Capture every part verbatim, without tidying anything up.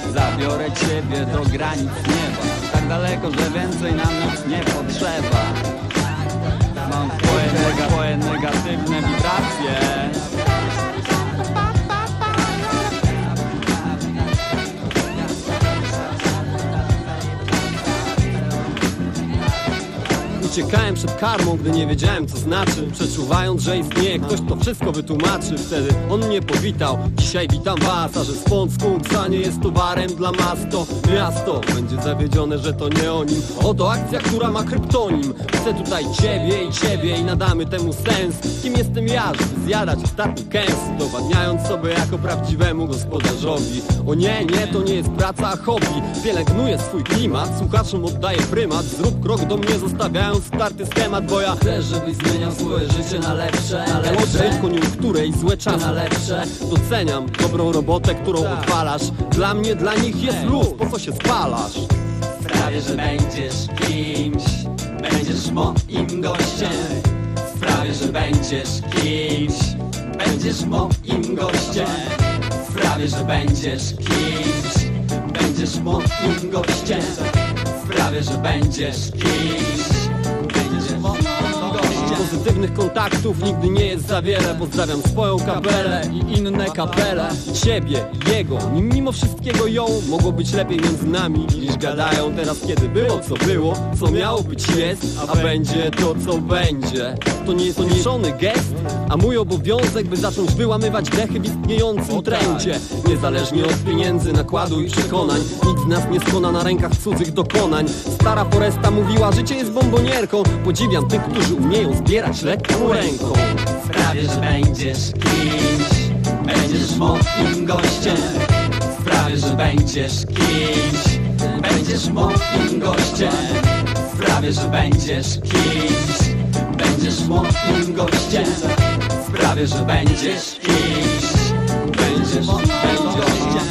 Zabiorę ciebie do granic nieba, tak daleko, że więcej nam nic nie potrzeba. Mam twoje, nega, twoje negatywne wibracje. Uciekałem przed karmą, gdy nie wiedziałem co znaczy, przeczuwając, że istnieje ktoś, kto wszystko wytłumaczy. Wtedy on mnie powitał, dzisiaj witam was, a że Swąd Skunksa nie jest towarem dla mas, to miasto będzie zawiedzione, że to nie o nim. Oto akcja, która ma kryptonim. Chcę tutaj ciebie i ciebie i nadamy temu sens. Kim jestem ja, żeby zjadać ostatni kęs, udowadniając sobie jako prawdziwemu gospodarzowi. O nie, nie, to nie jest praca, a hobby. Pielęgnuję swój klimat, słuchaczom oddaję prymat. Zrób krok do mnie, zostawiając starty schemat, bo ja chcę, żebyś zmieniał swoje życie na lepsze, na lepsze. W koniunkturę i złe czasy na lepsze. Doceniam dobrą robotę, którą tak. odwalasz. Dla mnie, dla nich jest luz, po co się spalasz? Sprawię, że będziesz kimś, będziesz moim gościem. Sprawię, że będziesz kimś, będziesz moim gościem. Sprawię, że będziesz kimś, będziesz moim gościem. Sprawię, że będziesz kimś, będziesz moim gościem. Pozytywnych kontaktów nigdy nie jest za wiele. Pozdrawiam swoją kapelę i inne kapele. Ciebie, jego, nim mimo wszystkiego ją. Mogło być lepiej między nami niż gadają teraz, kiedy było co było. Co miało być jest, a będzie to co będzie. To nie jest oniesiony gest, a mój obowiązek, by zacząć wyłamywać dechy w istniejącym trendzie. Niezależnie od pieniędzy, nakładu i przekonań, nikt z nas nie skona na rękach cudzych dokonań. Stara Foresta mówiła, życie jest bombonierką. Podziwiam tych, którzy umieją zbierać lekką ręką. Sprawię, że będziesz kimś, będziesz moim gościem. Sprawię, że będziesz kimś, będziesz moim gościem. Sprawię, że będziesz kimś, będziesz moim gościem. Sprawię, że będziesz kimś, będziesz moim gościem.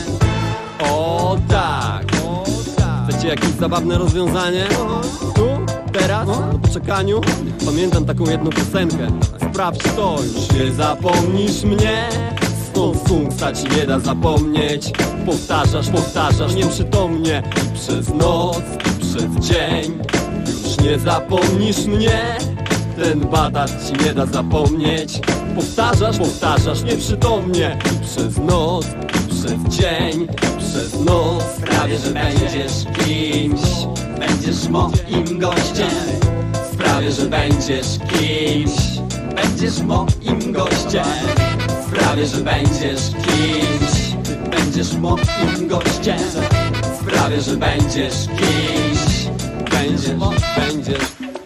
O tak! Chcecie jakieś zabawne rozwiązanie? Tu? Teraz? Po poczekaniu? Pamiętam taką jedną piosenkę. Sprawdź to, już nie zapomnisz mnie. Swąd Skunksa ci nie da zapomnieć. Powtarzasz, powtarzasz nieprzytomnie. I przez noc, i przez dzień. Już nie zapomnisz mnie. Ten batat ci nie da zapomnieć. Powtarzasz, powtarzasz nieprzytomnie. I przez noc, i przez dzień, i przez noc. Sprawię, że będziesz kimś, będziesz moim gościem. Sprawię, że będziesz kimś, będziesz moim gościem. Sprawię, że będziesz kimś, będziesz moim gościem. Sprawię, że będziesz kimś, Będziesz, będziesz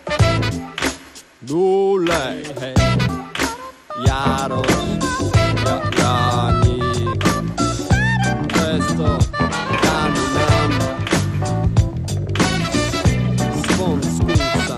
Dulej, hej Jarosz, ja, Janik Presto, Dami nam Swąd Skunksa.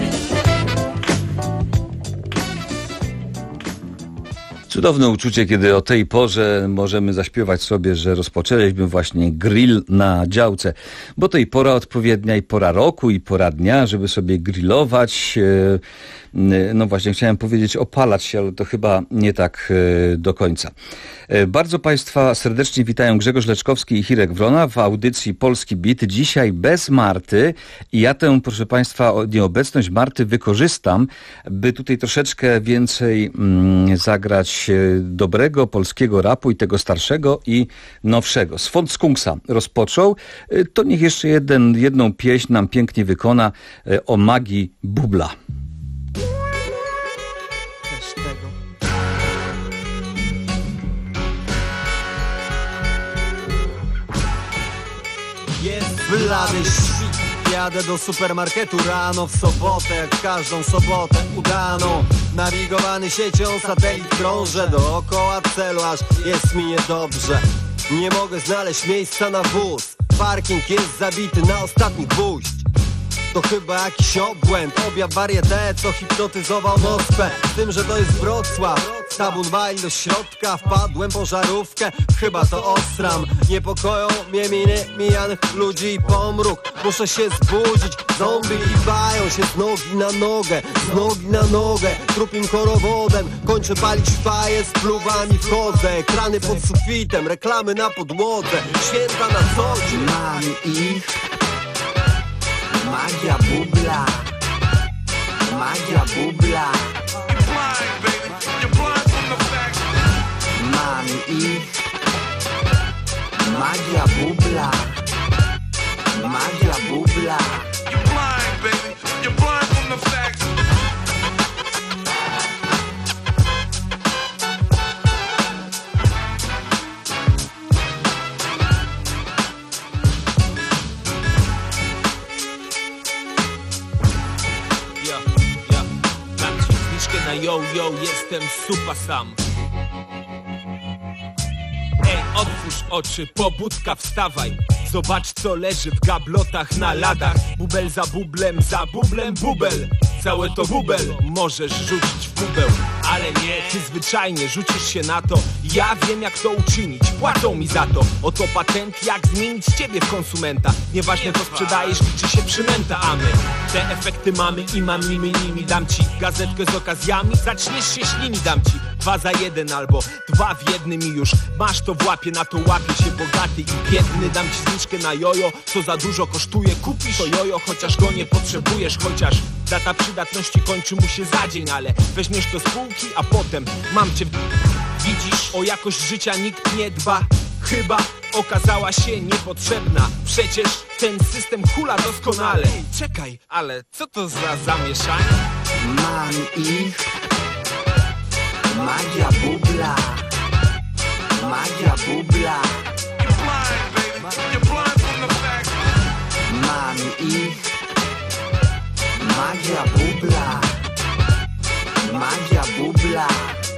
Cudowne uczucie, kiedy o tej porze możemy zaśpiewać sobie, że rozpoczęliśmy właśnie grill na działce, bo to i pora odpowiednia, i pora roku, i pora dnia, żeby sobie grillować. No właśnie, chciałem powiedzieć opalać się, ale to chyba nie tak do końca. Bardzo Państwa serdecznie witają Grzegorz Leczkowski i Hirek Wrona w audycji Polski Beat. Dzisiaj bez Marty i ja tę, proszę Państwa, nieobecność Marty wykorzystam, by tutaj troszeczkę więcej mm, zagrać dobrego polskiego rapu, i tego starszego i nowszego. Swąd Skunksa rozpoczął, to niech jeszcze jeden, jedną pieśń nam pięknie wykona o magii bubla. Blady świt, jadę do supermarketu rano w sobotę, jak każdą sobotę udano. Nawigowany siecią satelit krążę dookoła celu, aż jest mi niedobrze. Nie mogę znaleźć miejsca na wóz, parking jest zabity na ostatni gwóźdź. To chyba jakiś obłęd, objaw warietę, co hipnotyzował Mospę. Z tym, że to jest Wrocław, Tabun wali do środka, wpadłem po żarówkę. Chyba to ostram, niepokoją mnie miny mijanych ludzi i pomruk. Muszę się zbudzić, zombie kiwają się z nogi na nogę, z nogi na nogę. Trupim korowodem, kończę palić faję, z pluwami wchodzę. Ekrany pod sufitem, reklamy na podłodze. Święta na co dzień. Mam ich, magia bubla, magia bubla. Mam ich, magia bubla, magia bubla. Ja, ja, dam ci zniżkę na yo, yo, jestem super sam. Ej, otwórz oczy, pobudka, wstawaj. Zobacz co leży w gablotach na ladach. Bubel za bublem, za bublem bubel. Całe to bubel możesz rzucić w kubeł. Ale nie, ty zwyczajnie rzucisz się na to. Ja wiem jak to uczynić, płacą mi za to. Oto patent, jak zmienić ciebie w konsumenta. Nieważne co sprzedajesz, liczy się przynęta. A my te efekty mamy i mam nimi nimi. Dam ci gazetkę z okazjami, zaczniesz się ślini. Dam ci dwa za jeden albo dwa w jednym i już masz to w łapie. Na to łapie się bogaty i biedny. Dam ci zniżkę na jojo, co za dużo kosztuje. Kupisz to jojo, chociaż go nie potrzebujesz. Chociaż data przydatności kończy mu się za dzień. Ale weźmiesz to z półki, a potem mam cię. Widzisz, o jakość życia nikt nie dba. Chyba okazała się niepotrzebna. Przecież ten system hula doskonale. Czekaj, ale co to za zamieszanie? Mam ich, magia bubla, magia bubla. Mam ich, magia bubla, magia bubla.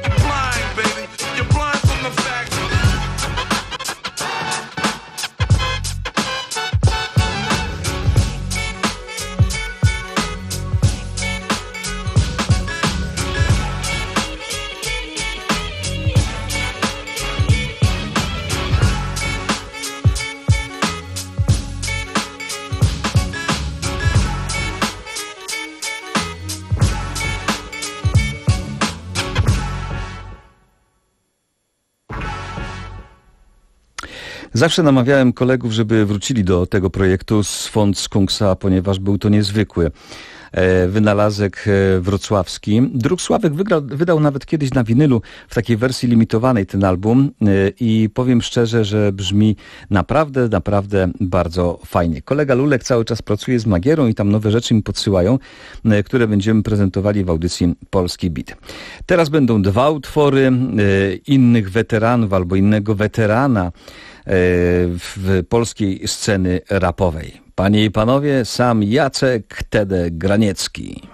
Zawsze namawiałem kolegów, żeby wrócili do tego projektu z Font Skunksa, ponieważ był to niezwykły e, wynalazek e, wrocławski. Druk Sławek wygrał, wydał nawet kiedyś na winylu w takiej wersji limitowanej ten album e, i powiem szczerze, że brzmi naprawdę, naprawdę bardzo fajnie. Kolega Lulek cały czas pracuje z Magierą i tam nowe rzeczy mi podsyłają, e, które będziemy prezentowali w audycji Polski Beat. Teraz będą dwa utwory e, innych weteranów albo innego weterana w polskiej sceny rapowej. Panie i panowie, sam Jacek Tede Graniecki.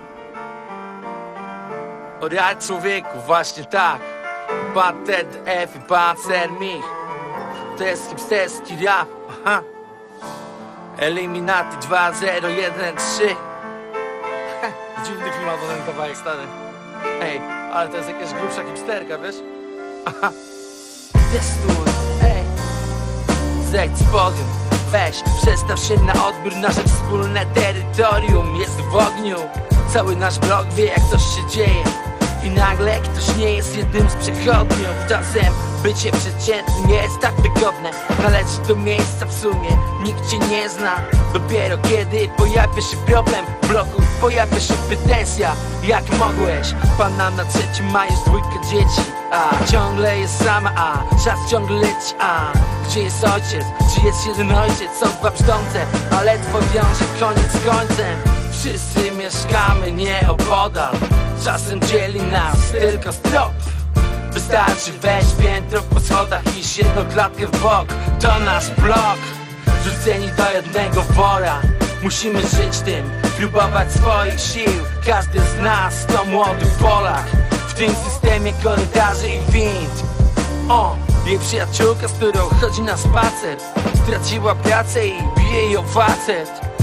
Oraj człowieku, właśnie tak. Pan Ted F i pan Ser Mich. To jest hipsterski rap. Aha. Eliminaty dwa zero jeden trzy. Dziwny klimat ten kawałek stary. Ej, ale to jest jakaś grubsza hipsterka, wiesz? Aha. Testuj, ej. Zech powiem, weź, przestaw się na odbiór. Nasze wspólne terytorium jest w ogniu. Cały nasz blok wie jak coś się dzieje. I nagle ktoś nie jest jednym z przechodniów. Czasem bycie przeciętnym jest tak wygodne. Należy do miejsca w sumie, nikt cię nie zna. Dopiero kiedy pojawia się problem w bloku, pojawia się pretensja. Jak mogłeś? Pana na trzecim ma już dwójkę dzieci. A ciągle jest sama, a czas ciągle leci. A gdzie jest ojciec? Czy jest jeden ojciec? Są dwa brzdące, a ledwo wiąże koniec z końcem. Wszyscy mieszkamy nieopodal. Czasem dzieli nas tylko strop. Wystarczy wejść piętro po schodach i jedną klatkę w bok. To nasz blok, rzuceni do jednego wora. Musimy żyć tym, próbować swoich sił. Każdy z nas to młody Polak w tym systemie korytarzy i wind. O, jej przyjaciółka, z którą chodzi na spacer, straciła pracę i bije ją facet.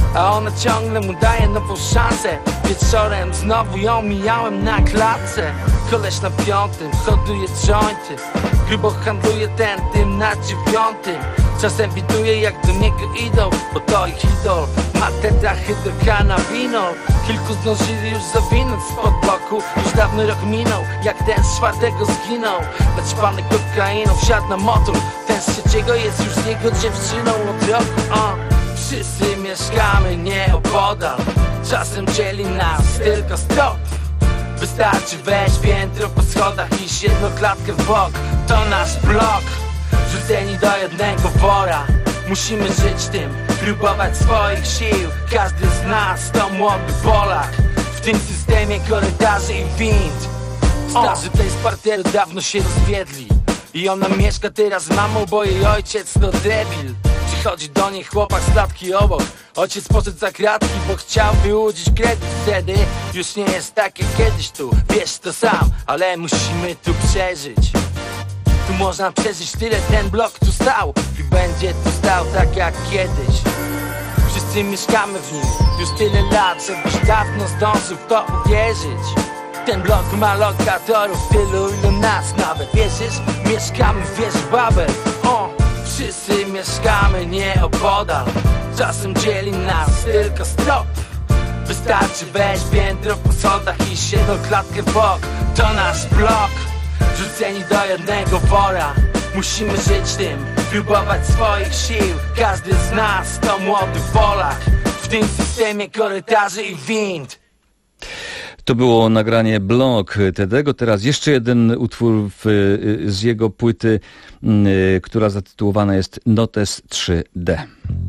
a ona ciągle mu daje nową szansę. Wieczorem znowu ją mijałem na klatce. Koleś na piątym hoduje jointy, grubo handluje ten dym na dziewiątym. Czasem widuje jak do niego idą, bo to ich idol. Ma tetrahydrokanabinol. Kilku zdążyli już zawinąć spod bloku. Już dawno rok minął, jak ten z czwartego zginął. Naćpany kokainą wsiadł na motor. Ten z trzeciego jest już z jego dziewczyną od roku. uh. Wszyscy mieszkamy nieopodal. Czasem dzieli nas tylko stop. Wystarczy wejść piętro po schodach, iść jedną klatkę w bok. To nasz blok, rzuceni do jednego wora. Musimy żyć tym, próbować swoich sił. Każdy z nas to młody Polak w tym systemie korytarzy i wind. Starzy tej z parteru dawno się rozwiedli i ona mieszka teraz z mamą, bo jej ojciec to debil. Przychodzi do niej chłopak z klatki obok. Ojciec poszedł za kratki, bo chciał wyłudzić kredyt. Wtedy już nie jest tak jak kiedyś tu. Wiesz to sam, ale musimy tu przeżyć. Tu można przeżyć tyle, ten blok tu stał i będzie tu stał tak jak kiedyś. Wszyscy mieszkamy w nim już tyle lat, żebyś dawno zdążył w to uwierzyć. Ten blok ma lokatorów tylu, ilu nas nawet. Wierzysz? Mieszkamy w wieży Babel. O, wszyscy mieszkamy nieopodal. Czasem dzieli nas tylko stop. Wystarczy wejść piętro po schodach, iść jedną klatkę w bok. To nasz blok, rzuceni do jednego wora. Musimy żyć tym, próbować swoich sił. Każdy z nas to młody Polak w tym systemie korytarzy i wind. To było nagranie Blok Tedego. Teraz jeszcze jeden utwór w, z jego płyty, która zatytułowana jest Notes trzy D.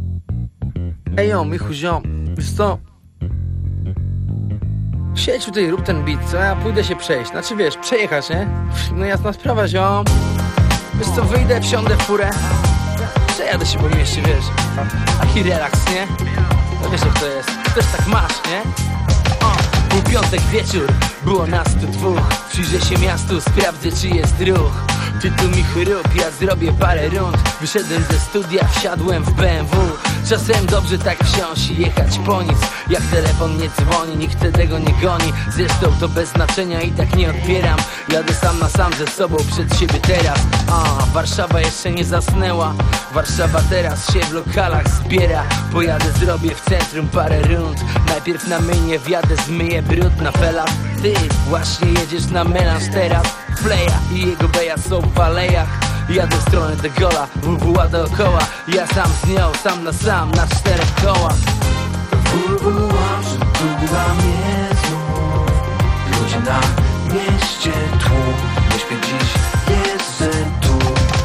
Ej yo, Michu ziom, wiesz co? Siedź tutaj, rób ten beat, co? Ja pójdę się przejść, znaczy wiesz, przejechać, nie? No jasna sprawa, ziom. Wiesz co, wyjdę, wsiądę w furę, przejadę się po mieście, wiesz. Taki relaks, nie? No wiesz jak to jest, też tak masz, nie? O, był piątek wieczór, było nas tu dwóch. Przyjrzę się miastu, sprawdzę czy jest ruch. Ty tu mi chrup, ja zrobię parę rund. Wyszedłem ze studia, wsiadłem w B M W. Czasem dobrze tak wsiąść i jechać po nic. Jak telefon nie dzwoni, nikt tego nie goni. Zresztą to bez znaczenia i tak nie odbieram. Jadę sam na sam ze sobą przed siebie teraz. A, Warszawa jeszcze nie zasnęła. Warszawa teraz się w lokalach zbiera. Pojadę, zrobię w centrum parę rund. Najpierw na myjnie wjadę, zmyję brud na felach. Ty właśnie jedziesz na melanż teraz. Fleja i jego beja są w alejach. Jadę w stronę de Gola, W W A dookoła. Ja sam z nią, sam na sam, na czterech kołach. W W A przytula mnie znów. Ludzie na mieście tłum. Nie śpię dziś, jestem tu.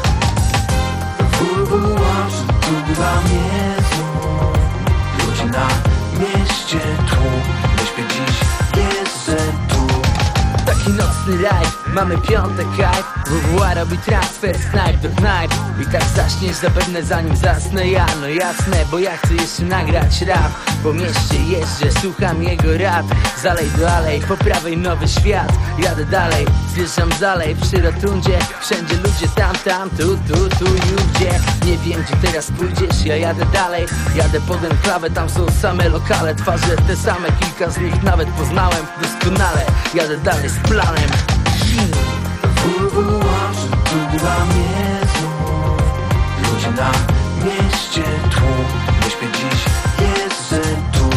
W W A przytula mnie znów. Ludzie na mieście tłum. Nie śpię dziś, jestem tu. Taki nocny rajd, mamy piątek hype. W W A robi transfer z knajp do knajp. I tak zaśniesz zapewne zanim zasnę ja. No jasne, bo ja chcę jeszcze nagrać rap. Po mieście jeżdżę, słucham jego rad. Z alej do alej, po prawej nowy świat. Jadę dalej, zjeżdżam dalej przy rotundzie. Wszędzie ludzie tam, tam, tu, tu, tu i ówdzie. Nie wiem gdzie teraz pójdziesz, ja jadę dalej. Jadę pod enklawę, tam są same lokale. Twarze te same, kilka z nich nawet poznałem doskonale. Jadę dalej z planem. W W A przytula mnie znów. Ludzie na mieście tłum. Nie śpię dziś, jestem tu.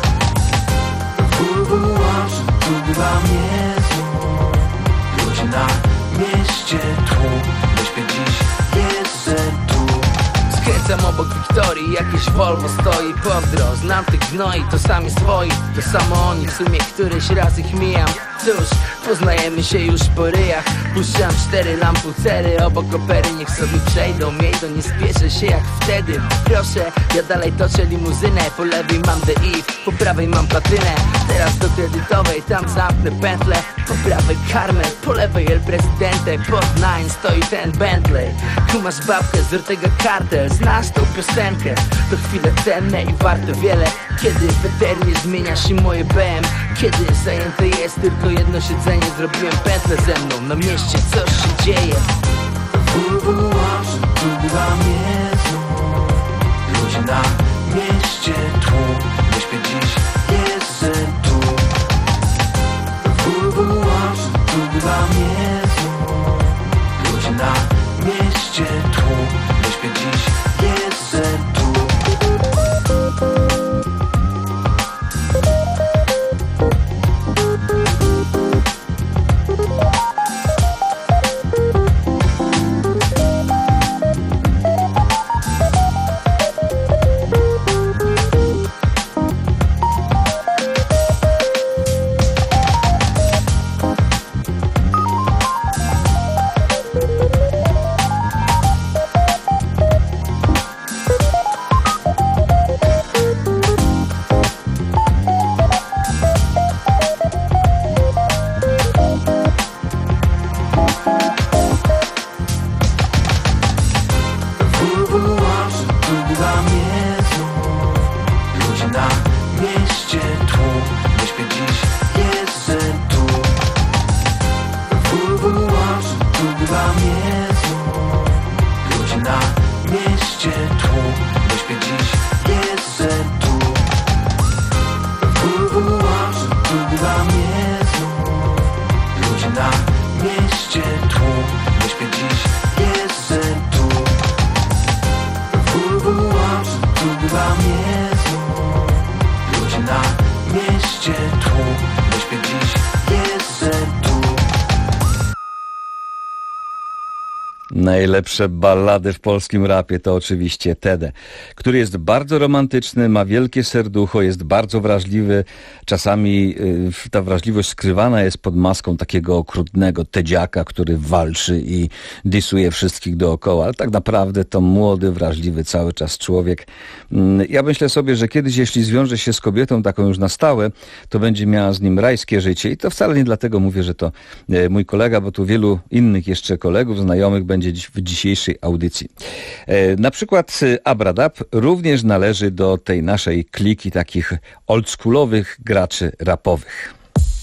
W W A przytula mnie znów. Ludzie na mieście tłum. Nie śpię dziś, jestem tu. Skręcam obok Wiktorii, jakieś Volvo stoi. Pozdro, znam tych gnoi, to sami swoi. To samo oni, w sumie któryś raz ich mijam. Cóż, poznajemy się już po ryjach. Puszczam cztery lampucery obok opery. Niech sobie przejdą, miejdą, nie spieszę się jak wtedy. Proszę, ja dalej toczę limuzynę. Po lewej mam The Eve, po prawej mam platynę. Teraz do kredytowej, tam zamknę pętlę. Po prawej Carmel, po lewej El Presidente. Pod Nine stoi ten Bentley. Kumasz babkę z Ortega Cartel. Znasz tą piosenkę, to chwile cenne i warte wiele. Kiedy weternie zmienia się moje B M. Kiedy zajęte jest tylko jedno siedzenie. Zrobiłem pętlę ze mną, na mieście coś się dzieje. W W A przytula mnie znów. Ludzie na mieście tłum. śpię dziś, jestem tu. W W Łomży tu dla mnie znów. Ludzie na mieście tłum. Nie śpię dziś, jestem tu. Najlepsze ballady w polskim rapie to oczywiście Tede, który jest bardzo romantyczny, ma wielkie serducho, jest bardzo wrażliwy. Czasami y, ta wrażliwość skrywana jest pod maską takiego okrutnego tedziaka, który walczy i disuje wszystkich dookoła, ale tak naprawdę to młody, wrażliwy cały czas człowiek. Y, ja myślę sobie, że kiedyś, jeśli zwiąże się z kobietą taką już na stałe, to będzie miała z nim rajskie życie i to wcale nie dlatego mówię, że to y, mój kolega, bo tu wielu innych jeszcze kolegów, znajomych będzie dziś w dzisiejszej audycji. E, na przykład Abradab również należy do tej naszej kliki takich oldschoolowych graczy rapowych.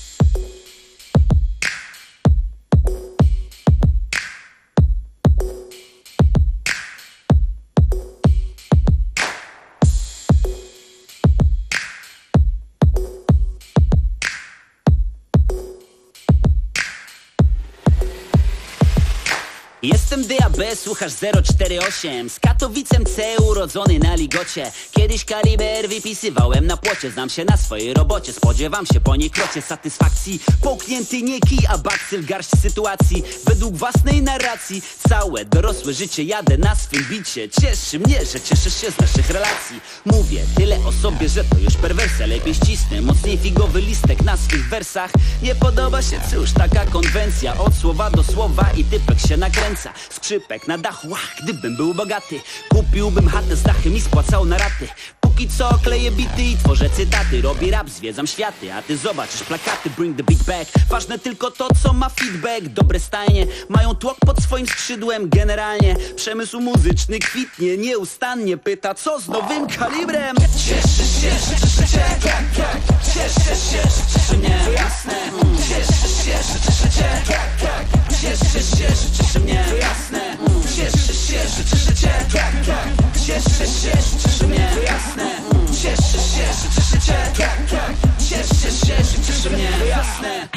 Jestem D A B, słuchasz zero cztery osiem. Z Katowicem C, urodzony na ligocie. Kiedyś kaliber wypisywałem na płocie. Znam się na swojej robocie, spodziewam się po niekrocie satysfakcji. Połknięty nie kij, a bakcyl garść sytuacji. Według własnej narracji całe dorosłe życie jadę na swym bicie. Cieszy mnie, że cieszysz się z naszych relacji. Mówię tyle o sobie, że to już perwersja. Lepiej ścisnę, mocniej figowy listek na swych wersach. Nie podoba się, cóż, taka konwencja. Od słowa do słowa i typek się nakręca. Skrzypek na dachu, ach, gdybym był bogaty, kupiłbym chatę z dachem i spłacał na raty. Póki co kleję bity i tworzę cytaty. Robię rap, zwiedzam światy, a ty zobaczysz plakaty. Bring the big back, ważne tylko to, co ma feedback. Dobre stajnie mają tłok pod swoim skrzydłem. Generalnie przemysł muzyczny kwitnie nieustannie. Pyta, co z nowym kalibrem? Cieszysz się, że cieszę cię, tak, tak. Cieszysz się, że cieszy mnie, to jasne. Cieszysz się, że cieszę cię, tak, tak. Cieszysz się, że cieszy mnie, to jasne. Cieszysz się, że cieszy cię, tak, tak. Cieszysz się, że cieszy mnie, to jasne. Cieszysz się, że cieszy cię, tak, tak. Cieszysz się, że cieszy mnie, to jasne.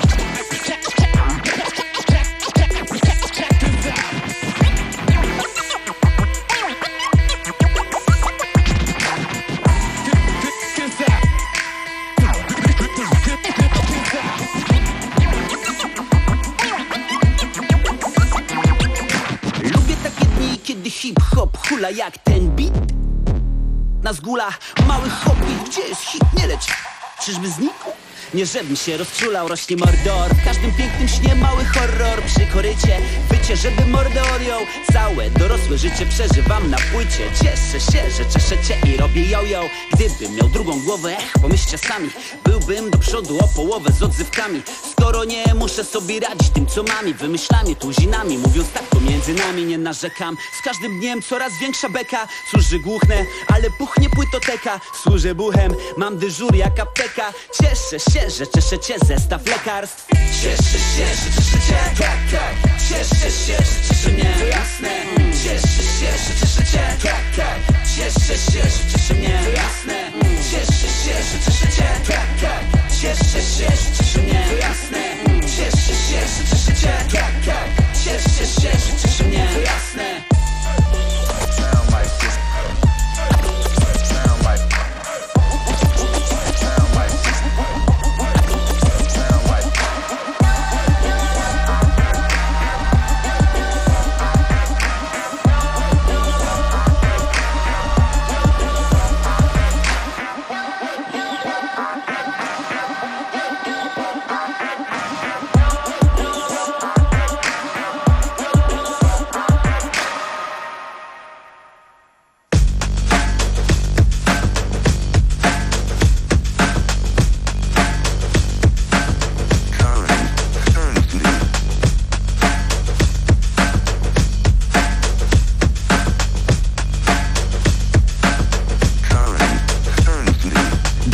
Kiedy hip-hop hula jak ten beat na zgula, mały hobby, gdzie jest hit, nie leć. Czyżby znikł? Nie żebym się rozczulał, rośnie mordor. W każdym pięknym śnie mały horror. Przy korycie wycie, żeby mordę odjął. Całe dorosłe życie przeżywam na płycie. Cieszę się, że cieszę cię i robię yo-yo. Gdybym miał drugą głowę, ech, pomyślcie sami, byłbym do przodu o połowę z odzywkami. Skoro nie muszę sobie radzić tym, co mam i wymyślami, tuzinami. Mówiąc tak, pomiędzy nami nie narzekam. Z każdym dniem coraz większa beka. Cóż, że głuchnę, ale puchnie płytoteka. Służę buchem, mam dyżur jak apteka. Cieszę się, że cieszę cię, zestaw lekarstw. Cieszę się, że cieszę cię, tak, tak. Cieszę się, że cieszy mnie, to jasne. Cieszę się, że cieszę cię, tak, tak. Cieszę się, że cieszy mnie, to jasne. Cieszę się,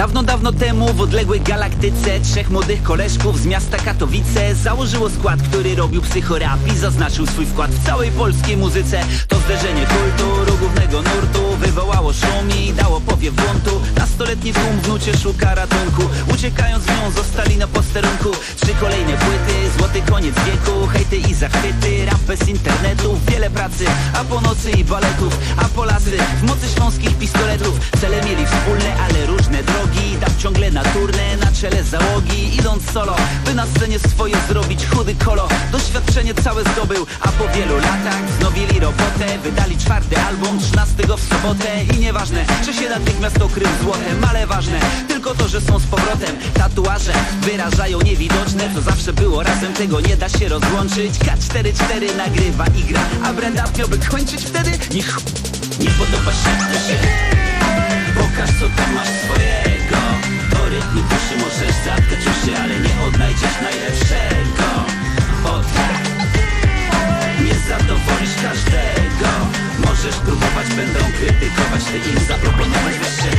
Dawno, dawno temu w odległej galaktyce trzech młodych koleżków z miasta Katowice założyło skład, który robił psychorap i zaznaczył swój wkład w całej polskiej muzyce. To zderzenie kultur, głównego nurtu wywołało szum i dało powiew buntu. Nastoletni tłum w nucie szuka ratunku, uciekając w nią zostali na posterunku. Trzy kolejne płyty, złoty koniec wieku, hejty i zachwyty, rap bez internetu, wiele pracy, a po nocy i baletów, a Polacy w mocy śląskich pistoletów. Cele mieli wspólne, ale różne drogi, dał ciągle na turnę, na czele załogi, idąc solo, by na scenie swoje zrobić chudy kolo. Doświadczenie całe zdobył, a po wielu latach wznowili robotę, wydali czwarty album, trzynastego w sobotę. I nieważne, czy się natychmiast okrył złotem, ale ważne tylko to, że są z powrotem. Tatuaże wyrażają niewidoczne, co zawsze było razem, tego nie da się rozłączyć. K cztery cztery nagrywa i gra, a Brenda miałby kończyć wtedy? Niech nie podoba się, to się pokaż, co tam masz swojego. Do rytmu duszy możesz zatkać uszy, ale nie odnajdziesz najlepszego. O tak, nie zadowolisz każdego. Możesz próbować, będą krytykować, ty im zaproponować wyższe.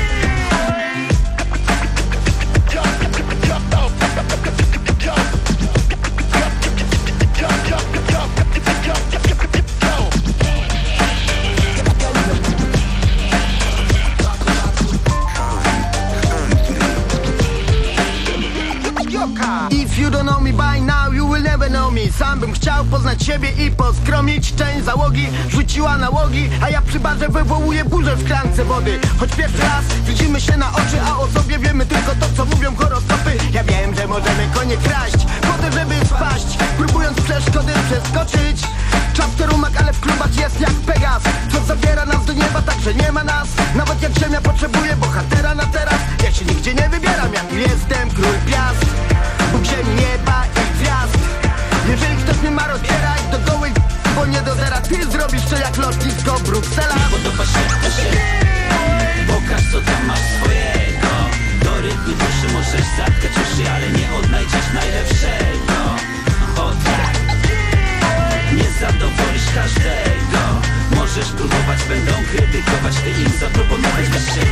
If you don't know me by now, you will never know me. Sam bym chciał poznać siebie i poskromić. Część załogi rzuciła nałogi, a ja przy barze wywołuję burzę w szklance wody. Choć pierwszy raz widzimy się na oczy, a o sobie wiemy tylko to, co mówią horoskopy. Ja wiem, że możemy konie kraść po to, żeby spaść, próbując przeszkody przeskoczyć. Czapkę rumak, ale w klubach jest jak Pegas, co zabiera nas do nieba, także nie ma nas. Nawet jak ziemia potrzebuje bohatera na teraz, ja się nigdzie nie wybieram, ja tu jestem król piast, Bóg ziemi, nieba i gwiazd. Jeżeli ktoś mnie ma rozbierać do gołej, bo nie do zera, ty zrobisz to jak lotnisko Bruksela. Nie podoba się, to się pokaż, co tam masz swojego. Do rytmu duszy możesz zatkać uszy, ale nie odnajdziesz najlepszego. O tak, nie zadowolisz każdego. Możesz próbować, będą krytykować, ty im zaproponować wyższe.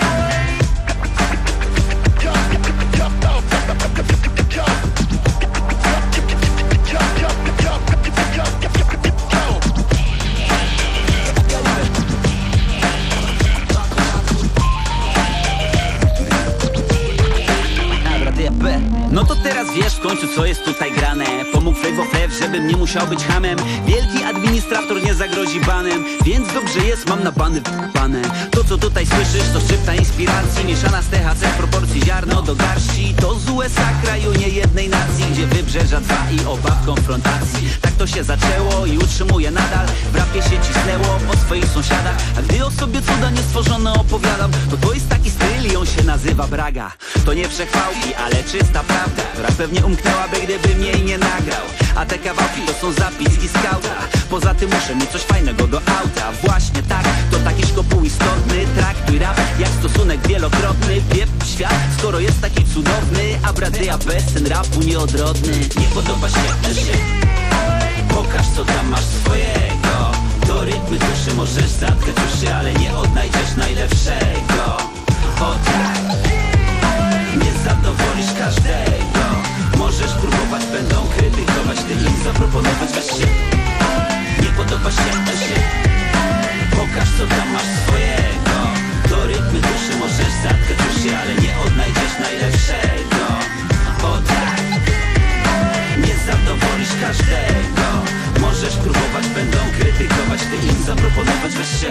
No to teraz wiesz w końcu, co jest tutaj grane. Pomógł Flavor Flav, żebym nie musiał być hamem. Wielki administrator nie zagrozi banem, więc dobrze jest, mam na bany pane. To co tutaj słyszysz, to szczypta inspiracji, mieszana z T H C w proporcji ziarno do garści. To z U S A, kraju niejednej nacji, gdzie wybrzeża dwa i obaw konfrontacji. Tak to się zaczęło i utrzymuje nadal. W rapie się cisnęło po swoich sąsiadach. A gdy o sobie cuda niestworzone opowiadam, to to jest taki styl i on się nazywa Braga. To nie przechwałki, ale czysta prawda, która pewnie umknęłaby, gdybym jej nie nagrał. A te kawałki to są zapiski skauta. Poza tym muszę mieć coś fajnego do auta. Właśnie tak, to taki szkopuł istotny. Traktuj rap jak stosunek wielokrotny. Wiep świat, skoro jest taki cudowny. A bradyja bez ten rapu nieodrodny. Nie podoba się, to się pokaż, co tam masz swojego. Do rytmu duszy możesz zatkać uszy, ale nie odnajdziesz najlepszego. O tak, nie zadowolisz każdego. Możesz próbować, będą krytykować, ty im zaproponować weź się. Nie podoba się, to się pokaż, co tam masz swojego. Do rytmu duszy możesz zatkać uszy, ale nie odnajdziesz najlepszego. O tak, nie zadowolisz każdego. Możesz próbować, będą krytykować, ty im zaproponować weź się.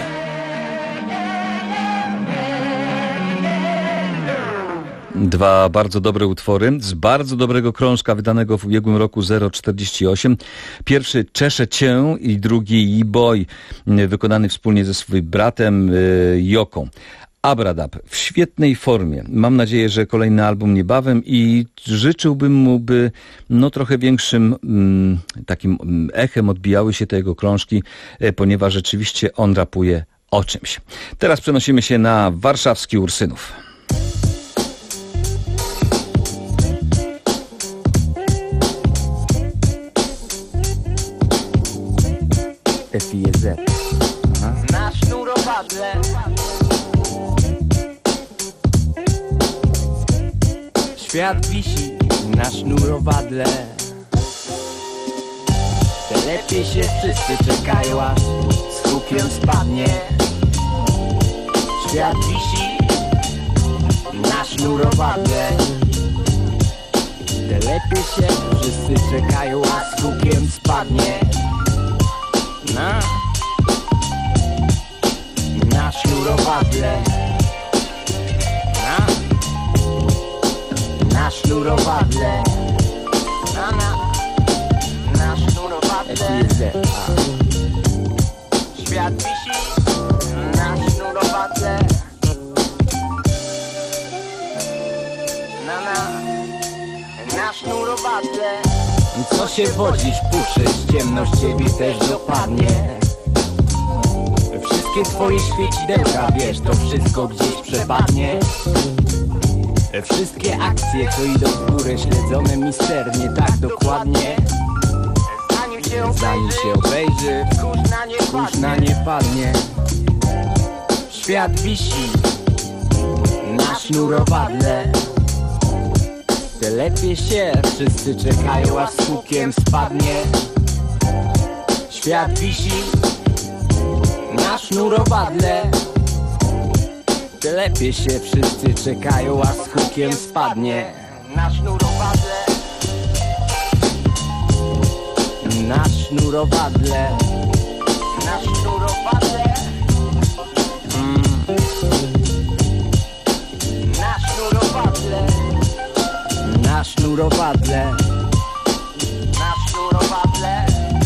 Dwa bardzo dobre utwory z bardzo dobrego krążka wydanego w ubiegłym roku zero czterdzieści osiem. Pierwszy Czeszę Cię i drugi E-Boy, wykonany wspólnie ze swoim bratem Joką. Abradab w świetnej formie. Mam nadzieję, że kolejny album niebawem i życzyłbym mu, by no trochę większym mm, takim echem odbijały się te jego krążki, ponieważ rzeczywiście on rapuje o czymś. Teraz przenosimy się na warszawski Ursynów. F I E Z. Na sznurowadle Świat wisi na sznurowadle. Telepie się, wszyscy czekają, aż z hukiem spadnie. Świat wisi na sznurowadle. Telepie się, wszyscy czekają, a z hukiem spadnie. Na Na sznurowadle. Na Na sznurowadle. Na na Na sznurowadle. Świat wisi na sznurowadle. Na na Na sznurowadle. Co się wodzisz, puszysz, ciemność ciebie też dopadnie. Wszystkie twoje świecidełka, wiesz, to wszystko gdzieś przepadnie. Wszystkie akcje, co idą w górę, śledzone misternie, tak dokładnie. Zanim się obejrzy, Zanim się obejrzy kurz na nie kurz padnie. Na nie padnie. Świat wisi na sznurowadle. Telepie się, wszyscy czekają, aż z hukiem spadnie. Świat wisi na sznurowadle. Telepie się, wszyscy czekają, aż z hukiem spadnie. Na sznurowadle. Na sznurowadle. Na sznurowadle. mm. Na sznurowadle. Na sznurowadle. Na sznurowadle.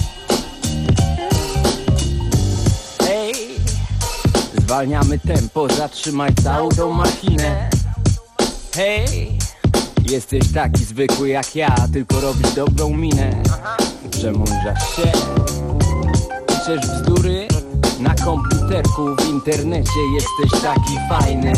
Ej, zwalniamy tempo, zatrzymaj całą tą machinę. Hej, jesteś taki zwykły jak ja, tylko robisz dobrą minę. Przemądrzasz się, piszesz bzdury na komputerku, w internecie jesteś taki fajny.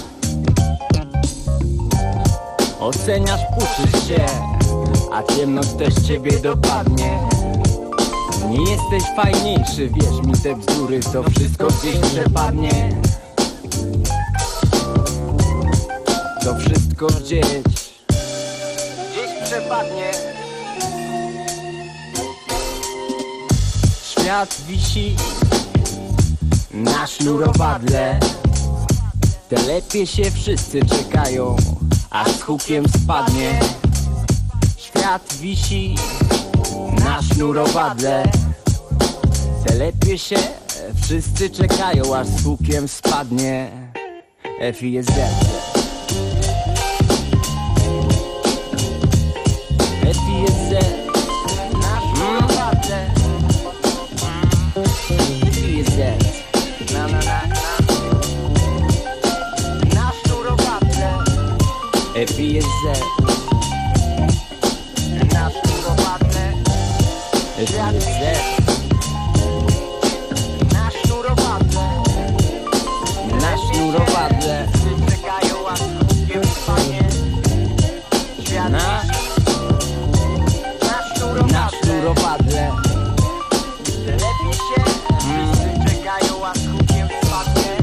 Oceniasz, puszysz się, a ciemność też ciebie dopadnie. Nie jesteś fajniejszy, wierz mi, te bzdury to wszystko gdzieś przepadnie. To wszystko gdzieś Gdzieś przepadnie. Świat wisi na sznurowadle. Telepie się, wszyscy czekają, aż z hukiem spadnie. Świat wisi na sznurowadle. Telepie się, wszyscy czekają, aż z hukiem spadnie. F I S Z. F I S Z. Na sznurowadle. F I S Z. Na na na na. Na sznurowadle. F I S Z. Na sznurowadle. F I S Z. Na sznurowadle. Na sznurowadle. Czekają, aż hukiem spadnie. Świat na Na sznurowadle. Telepie się, wszyscy czekają, aż hukiem spadnie.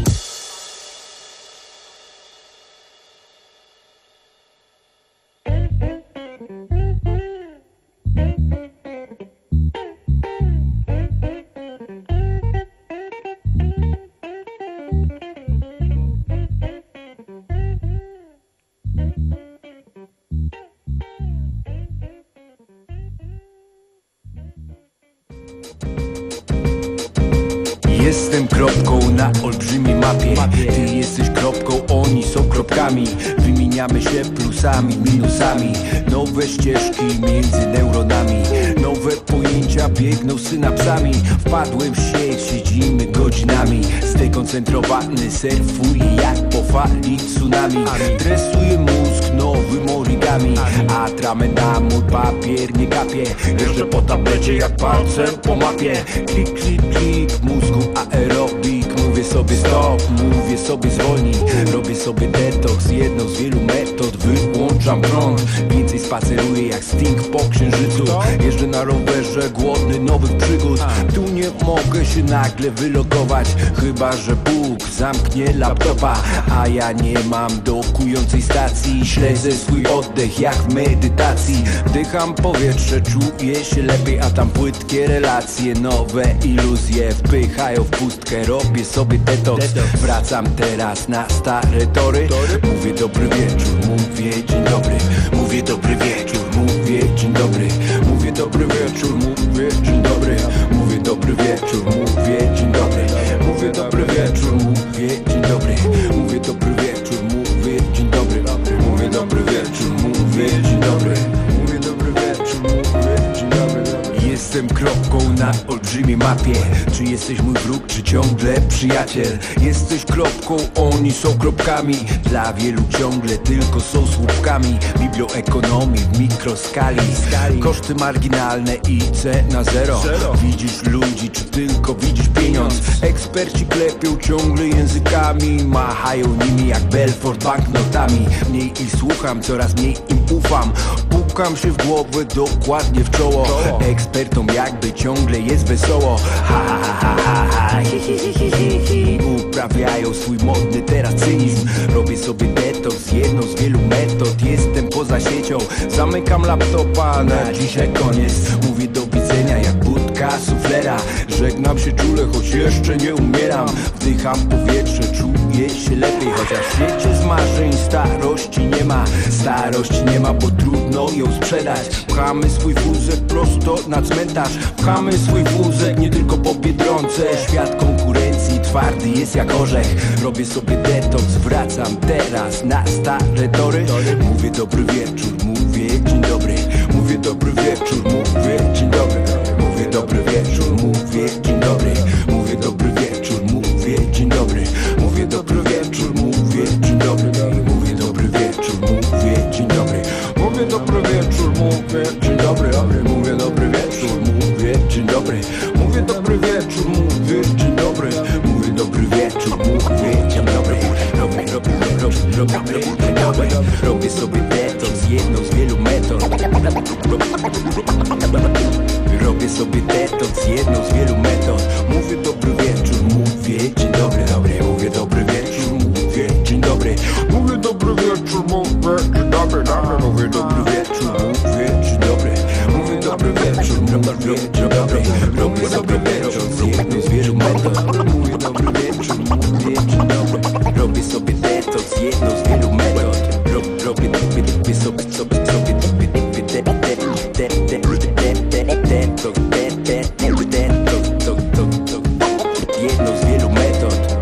Jestem kropką na olbrzymiej mapie. Ty jesteś kropką, oni są kropkami. Wymieniamy się plusami, minusami. Nowe ścieżki między neuronami. Nowe pojęcia biegną synapsami. Wpadłem w sieć, siedzimy godzinami. Zdekoncentrowany surfuję jak po fali tsunami. Tresuję mózg nowym origami. Atrament na mój papier nie kapie. Jeżdżę po tablecie jak palcem po mapie. Klik, klik, klik, mózgu aerobik. Mówię sobie stop, mówię sobie zwolnij. Robię sobie detoks, jedną z wielu metod. Wyłączam prąd, więcej spaceruję jak Sting po księżycu. Jeżdżę na rowerze, głodny nowych przygód. Tu nie mogę się nagle wylogować, chyba że Bóg druk zamknie laptopa, a ja nie mam dokującej stacji. Śledzę swój oddech jak w medytacji. Wdycham powietrze, czuję się lepiej, a tam płytkie relacje, nowe iluzje wpychają w pustkę. Robię sobie detoks, wracam teraz na stare tory. Mówię dobry wieczór, mówię dzień dobry. Mówię dobry wieczór, mówię dzień dobry. Mówię dobry wieczór, mówię dzień dobry. Mówię dobry wieczór, mówię dzień dobry. Mówię dobry wieczór, mówię dzień dobry. Mówię dobry wieczór, mówię dzień dobry. Mówię dobry wieczór, mówię dzień dobry. Mówię dobry wieczór, mówię dzień dobry. Jestem kropką na olbrzymiej mapie. Czy jesteś mój wróg, czy ciągle przyjaciel? Jesteś kropką, oni są kropkami. Dla wielu ciągle tylko są słupkami biblioekonomii w mikroskali. Koszty marginalne i cena zero. Widzisz ludzi, czy tylko widzisz pieniądz? Eksperci klepią ciągle językami, machają nimi jak Belfort banknotami. Mniej ich słucham, coraz mniej im ufam. Pukam się w głowę, dokładnie w czoło. Ekspertom jakby ciągle jest wesoło. Ha ha ha ha ha, hi hi hi hi hi. Uprawiają swój modny teraz cynizm. Robię sobie detoks z jedną z wielu metod. Jestem poza siecią, zamykam laptopa. Na dzisiaj koniec, mówię do widzenia jak budka suflera. Żegnam się czule, choć jeszcze nie umieram. Wdycham powietrze, czuję się lepiej. Chociaż w świecie z marzeń starości nie ma. Starości nie ma, bo trudno ją sprzedać. Pchamy swój wózek prosto na cmentarz. Pchamy swój wózek nie tylko po Biedronce. Świat konkurencji twardy jest jak orzech. Robię sobie detoks, wracam teraz na stare tory. Mówię dobry wieczór, mówię dzień dobry. Mówię dobry wieczór, mówię dzień dobry. Mówię dobry wieczór, mówię dzień dobry. Mówię dobry wieczór, mówię dzień dobry. Mówię dobry wieczór, mówię dzień dobry. Mówię dobry wieczór, mówię dzień dobry. Mówię dobry wieczór, mówię dzień dobry. Mówię dobry wieczór, mówię dzień dobry. Mówię dobry wieczór, mówię dzień dobry. Mówię dobry wieczór, mówię dzień dobry. Robię, robię, robię, robię, robię, robię, robię sobie detoks z jedną z wielu metod. Robię sobie detoks z jedną z wielu metod. Mówię dobry wieczór, mówię dzień dobry, dobry. Mówię dobry wieczór, mówię dzień dobry. Mówię dobry wieczór, mówię dzień dobry, dobry. Mówię dobry wieczór, mówię dzień dobry. Mówię dobry wieczór, mówię dzień dobry. Robię sobie detoks z jedną z wielu metod. Mówię dobry wieczór, mówię dzień dobry. Robię sobie detoks z jedną z wielu metod. Robię, robię, robię sobie, sobie, sobie, sobie, jedną z wielu metod.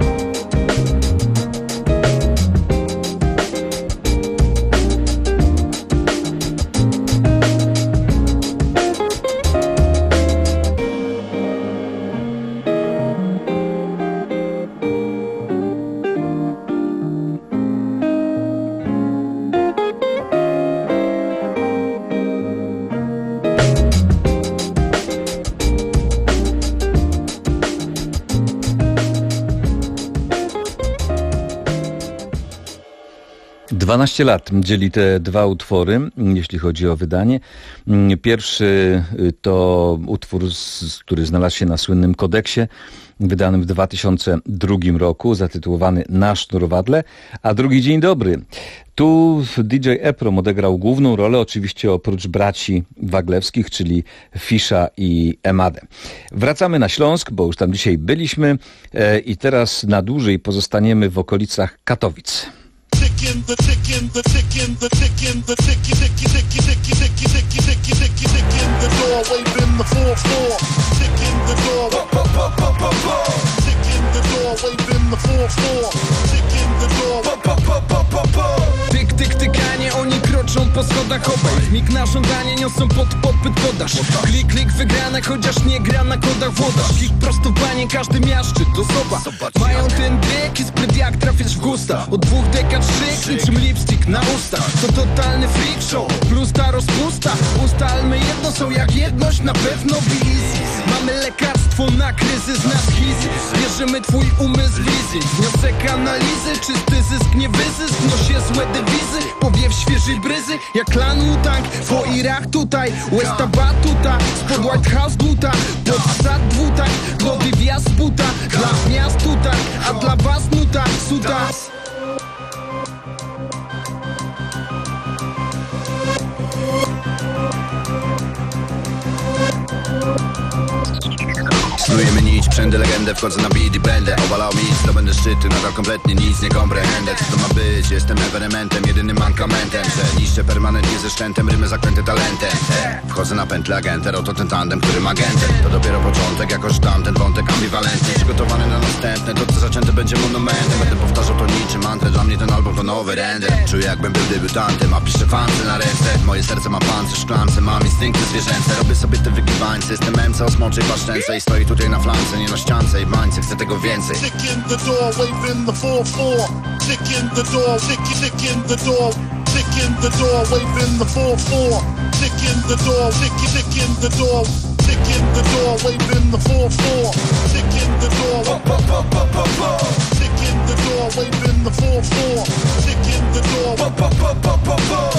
dwanaście lat dzieli te dwa utwory, jeśli chodzi o wydanie. Pierwszy to utwór, który znalazł się na słynnym kodeksie, wydanym w dwa tysiące drugim roku, zatytułowany Na sznurowadle, a drugi Dzień dobry. Tu D J Eprom odegrał główną rolę, oczywiście oprócz braci Waglewskich, czyli Fisza i Emadę. Wracamy na Śląsk, bo już tam dzisiaj byliśmy e, i teraz na dłużej pozostaniemy w okolicach Katowic. Ticking the ticking the ticking the ticking the ticky ticky ticky ticky ticky ticky ticky ticky ticking the door, waving the four four. Ticking the door, ticking the door, waving the four four. Ticking the door. Tyk, tyk, tykanie, oni kroczą po schodach obaj. Mig na żądanie niosą pod popyt podaż. Klik, klik, wygrane, chociaż nie gra na kodach włodarz. Klik prostowanie, każdy miaszczy, to zobacz. Mają ten bieg i spryt jak trafisz w gusta. Od dwóch dekad szyk, niczym lipstick na usta. To totalny freak show, plus ta rozpusta. Ustalmy jedno, są jak jedność, na pewno wizji. Mamy lekarstwo na kryzys, na schizy. Bierzemy twój umysł wizji. Wniosek analizy, czysty zysk, nie wyzysk. Nosie złe dewizy, powiew świeżej bryzy. jak klan Wu-Tang. Po Irach tutaj, Westa Batuta, spod White House gluta, pod sad dwutang, młody wjazd buta. Dla miast tutaj, a dla was nuta, suta. Snujemy nić, przędę legendę, wchodzę na beat i będę obalał nic, to będę szczyty, nadal kompletnie nic nie komprehendę. Co to ma być? Jestem ewenementem, jedynym mankamentem, że niszczę permanentnie ze szczętem, rymy zaklęte talentem. Wchodzę na pętlę agenter, oto ten tandem, którym agentem. To dopiero początek, jakoż tam ten wątek ambiwalentny. Przygotowany na następne, to co zaczęte będzie monumentem. Będę powtarzał to niczym mantrę, dla mnie ten album to nowy render. Czuję jakbym był debiutantem, a piszę fancy na ręce. Moje serce ma pancerz szklance, mam instynkty zwierzęce. Robię sobie te wykiwańce, jestem emce o smoczej paszczęce i stoi tutaj na flance, nie na ściance i bańce, chcę tego więcej. Tick in the door, waving the four four. Tick in the door, tick, tick in the door. Tick in the door, waving the four four. Tick in the door, tick, tick in the door. Tick in the door, waving the four four. Tick in the door, tick in the door, waving the four four. Tick in the door.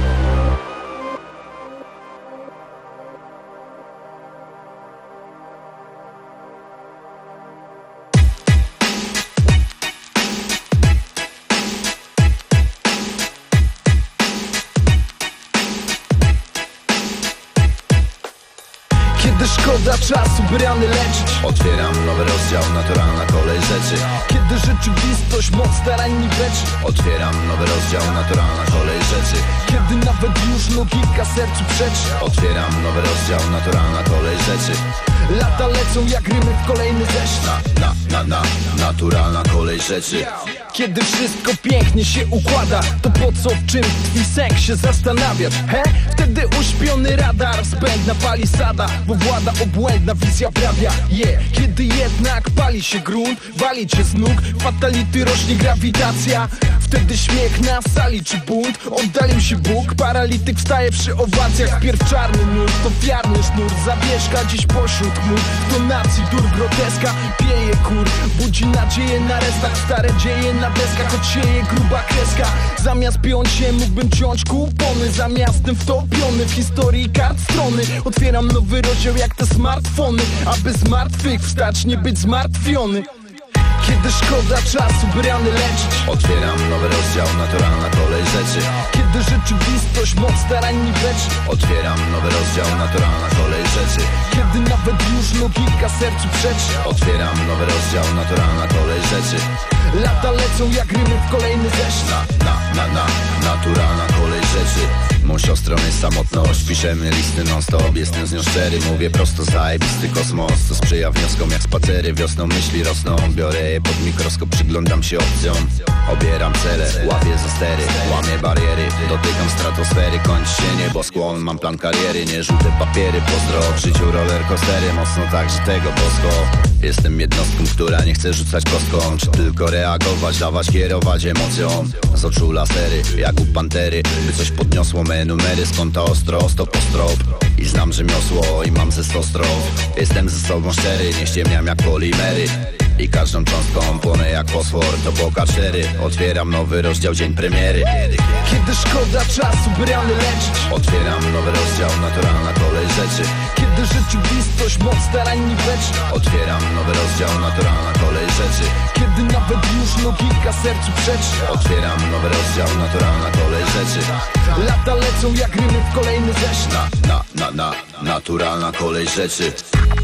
Kiedy szkoda czasu, by rany leczyć. Otwieram nowy rozdział, naturalna kolej rzeczy. Kiedy rzeczywistość moc starań niweczy. Otwieram nowy rozdział, naturalna kolej rzeczy. Kiedy nawet już logika sercu przeczy. Otwieram nowy rozdział, naturalna kolej rzeczy. Lata lecą jak rymy w kolejny zeszyt. Na, na, na, na, naturalna kolej rzeczy. Kiedy wszystko pięknie się układa, to po co czym twój sęk się zastanawiać, he? Wtedy uśpiony radar, spędna palisada, bo włada obłędna wizja prawia, yeah. Kiedy jednak pali się grunt, wali cię z nóg, fatality rośnie grawitacja. Wtedy śmiech na sali czy bunt, oddalił się Bóg, paralityk wstaje przy owacjach. Wpierw czarny nurt, ofiarny sznur, zawieszka dziś pośród chmur. W tonacji dur groteska, pieje kur, budzi nadzieję na restach, stare dzieje na deskach, choć sieje gruba kreska. Zamiast piąć się mógłbym ciąć kupony, zamiast tym wtopiony w historii kart strony. Otwieram nowy rozdział jak te smartfony, aby z martwych wstać, nie być zmartwiony. Kiedy szkoda czasu, by rany leczyć. Otwieram nowy rozdział, naturalna kolej rzeczy. Kiedy rzeczywistość moc starań niweczy. Otwieram nowy rozdział, naturalna kolej rzeczy. Kiedy nawet już logika sercu przeczy. Otwieram nowy rozdział, naturalna kolej rzeczy. Lata lecą jak rymy w kolejny zeszyt. Na, na, na, na, naturalna kolej rzeczy. Mą siostrą jest samotność, piszemy listy non stop. Jestem z nią szczery, mówię prosto zajebisty kosmos. Co sprzyja wnioskom jak spacery, wiosną myśli rosną. Biorę je pod mikroskop, przyglądam się opcjom. Obieram cele, łapię za stery, łamię bariery. Dotykam stratosfery, kończy się nieboskłon. Mam plan kariery, nie żółte papiery, pozdro. W życiu rollercoastery, mocno tak, że tego bosko. Jestem jednostką, która nie chce rzucać kostką, czy tylko reagować, dawać, kierować emocją. Z oczu lasery, jak u pantery, by coś podniosło me numery z kąta ostro, stop ostrop. I znam rzemiosło i mam ze sto strof. Jestem ze sobą szczery, nie ściemniam jak polimery. I każdą cząstką płonę jak fosfor, to boka cztery. Otwieram nowy rozdział, dzień premiery. Kiedy szkoda czasu, by rany leczyć. Otwieram nowy rozdział, naturalna kolej rzeczy. Kiedy rzeczywistość moc starań niweczy. Otwieram nowy rozdział, naturalna kolej rzeczy. Kiedy nawet już logika sercu przeczy. Otwieram nowy rozdział, naturalna kolej rzeczy. Lata lecą jak rymy w kolejny zeszyt. Na, na, na, na, naturalna kolej rzeczy.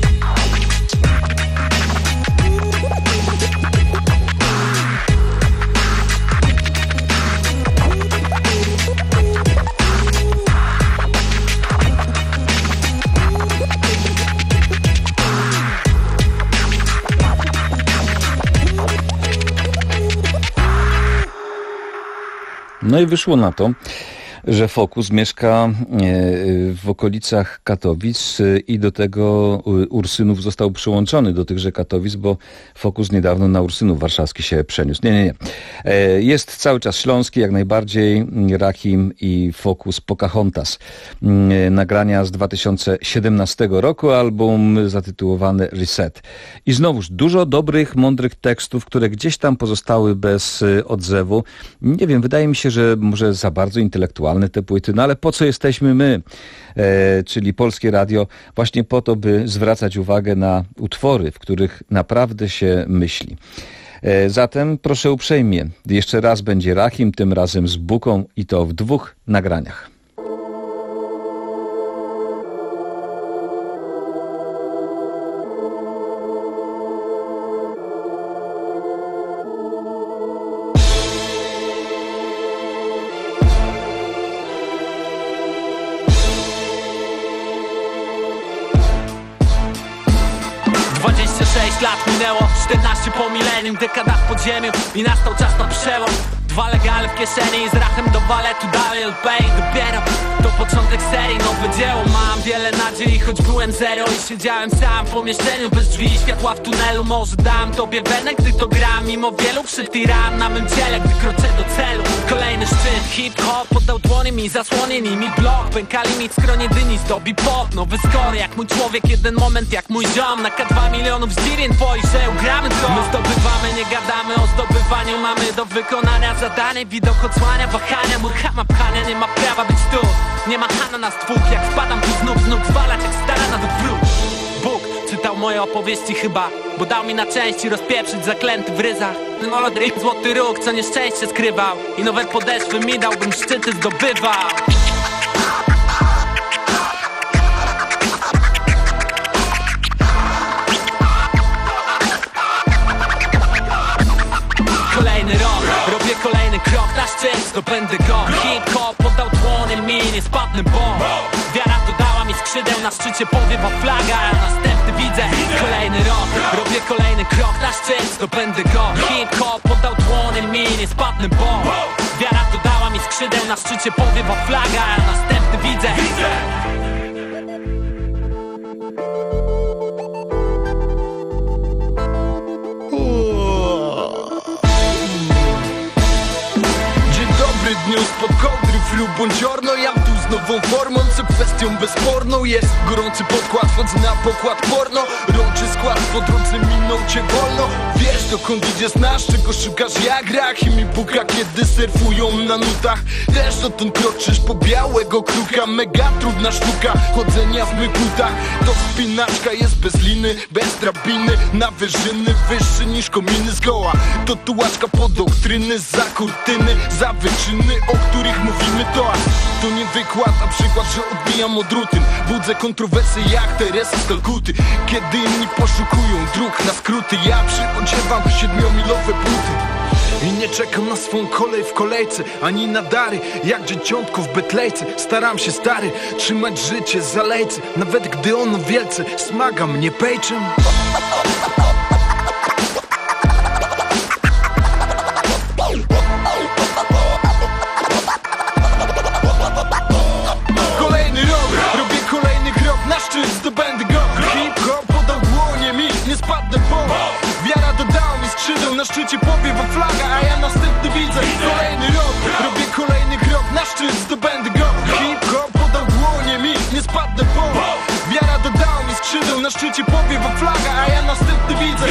No i wyszło na to, że Focus mieszka w okolicach Katowic i do tego Ursynów został przyłączony do tychże Katowic, bo Focus niedawno na Ursynów warszawski się przeniósł. Nie, nie, nie. Jest cały czas śląski, jak najbardziej. Rakim i Focus Pocahontas. Nagrania z dwa tysiące siedemnastego roku, album zatytułowany Reset. I znowuż dużo dobrych, mądrych tekstów, które gdzieś tam pozostały bez odzewu. Nie wiem, wydaje mi się, że może za bardzo intelektualne legalne te płyty. No ale po co jesteśmy my, e, czyli Polskie Radio? Właśnie po to, by zwracać uwagę na utwory, w których naprawdę się myśli. E, zatem proszę uprzejmie, jeszcze raz będzie Rahim, tym razem z Buką i to w dwóch nagraniach. dwadzieścia sześć lat minęło, czternaście po milenium, dekada w podziemiu i nastał czas na przełom. Dwa legale w kieszeni i z Rachem do baletu dalej L P i dopiero to początek serii, nowe dzieło. Mam wiele nadziei, choć byłem zero i siedziałem sam w pomieszczeniu bez drzwi i światła w tunelu. Może dam tobie wenę, gdy to gram, mimo wielu wszyty ran na mym ciele, gdy kroczę do celu. Kolejny szczyt, hip-hop podał dłonie mi, zasłonię nimi blok. Pękali mi w skronie dyni, zdobi pop. Nowy skor, jak mój człowiek, jeden moment jak mój ziom. Na K dwa milionów zdzirien twoich, że ugramy to. My zdobywamy, nie gadamy o zdobywaniu, mamy do wykonania zadanie. Widok odsłania wahania, murchama pchania, nie ma prawa być tu. Nie ma Hanna nas dwóch, jak wpadam tu znów, znów zwalać jak stara na wróg. Bóg czytał moje opowieści chyba, bo dał mi na części rozpieprzyć zaklęty w ryzach. Ten molodry, złoty róg, co nieszczęście skrywał i nowe podeszwy mi dał, bym szczyty zdobywał. Kolejny rok, robię kolejny krok na szczyt, zdobędę go. Hip-hop podał dłonie mi, nie spadnę, bo wiara dodała mi skrzydeł, na szczycie powiewa flaga, a następny widzę. Kolejny rok, robię kolejny krok na szczyt, zdobędę go. Hip-hop podał dłonie mi, nie spadnę, bo wiara dodała mi skrzydeł, na szczycie powiewa flaga, a następny widzę. Dniu spod kołdry flu buongiorno, ja tu z nową formą, co kwestią bezsporną jest. Gorący podkład, wchodzę na pokład porno. Rączy skład, po drodze minął cię wolno. Wiesz dokąd idzie, znasz czego szukasz jak rak. I mi puka kiedy surfują na nutach. Też dotąd kroczysz po białego kruka. Mega trudna sztuka chodzenia w mych butach. To wspinaczka jest bez liny, bez drabiny. Na wyżyny, wyższy niż kominy zgoła. To tułaczka po doktryny, za kurtyny, za wyczyny, o których mówimy to. To nie wykład, a przykład, że odbijam od rutyn. Budzę kontrowersje jak Teresa z Kalkuty. Kiedy inni poszukują dróg na skróty, ja przyodziewam siedmiomilowe buty. I nie czekam na swą kolej w kolejce, ani na dary, jak dzieciątko w Betlejce. Staram się, stary, trzymać życie za lejce, nawet gdy ono wielce smaga mnie pejczem. Kolejny rok, robię kolejny krok na szczyt, zdobędę go. Hip-hop podał dłonie mi, nie spadnę, bo wiara dodała mi skrzydeł, na szczycie powiewa flaga, a ja następny widzę. Kolejny rok, robię kolejny krok na szczyt, zdobędę go. Hip-hop podał dłonie mi, nie spadnę, bo wiara dodała mi skrzydeł, na szczycie powiewa flaga, a ja następny widzę.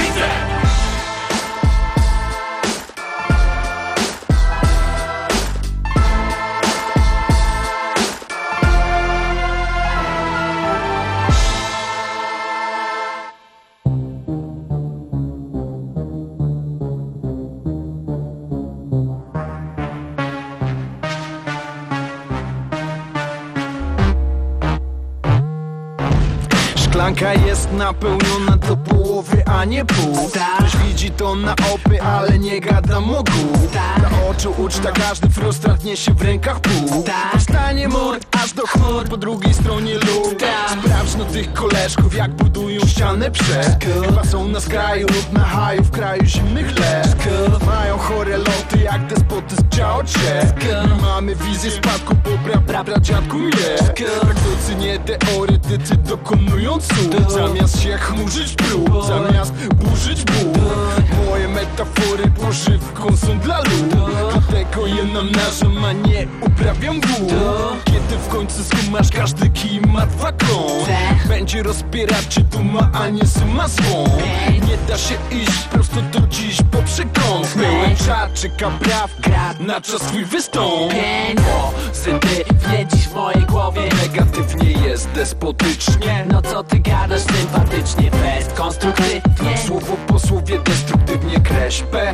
Szklanka jest napełniona do połowy, a nie pół. Ktoś widzi to na opy, ale nie gada mogu. Na oczu uczta, każdy frustrat niesie w rękach pół. Powstanie mur, aż do chmur, po drugiej stronie lód. Sprawdź no tych koleżków, jak budują ścianę przed. Chyba są na skraju lub na haju, w kraju zimnych lew. Mają chore loty, jak despoty z Ciaocie. Mamy wizję spadku, bo bra, bra, bra dziadku jest. Praktycy, nie teoretycy dokonują cud. Zamiast się chmurzyć prób, zamiast burzyć ból. Moje metafory pożywką są dla lud. Dlatego je namnażam, a nie uprawiam ból. Kiedy Gdy w końcu skumasz, każdy kij ma dwa klon. Będzie rozpierać cię duma, a nie suma swą. Nie da się iść prosto do dziś po przekąt. Pełen czar, czeka braw na czas swój wystąp. Pozytywnie dziś w mojej głowie, negatywnie jest despotycznie. No co ty gadasz sympatycznie, fest konstruktywnie. Słowo po słowie destruktywnie kreśpę.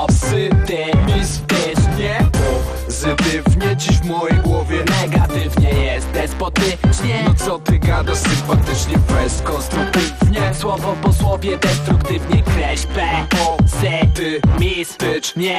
Optymistycznie. Pozytywnie dziś w mojej głowie, negatywnie jest despotycznie. No co ty gadasz sympatycznie, fest konstruktywnie. Słowo po słowie destruktywnie kreśpę. Optymistycznie.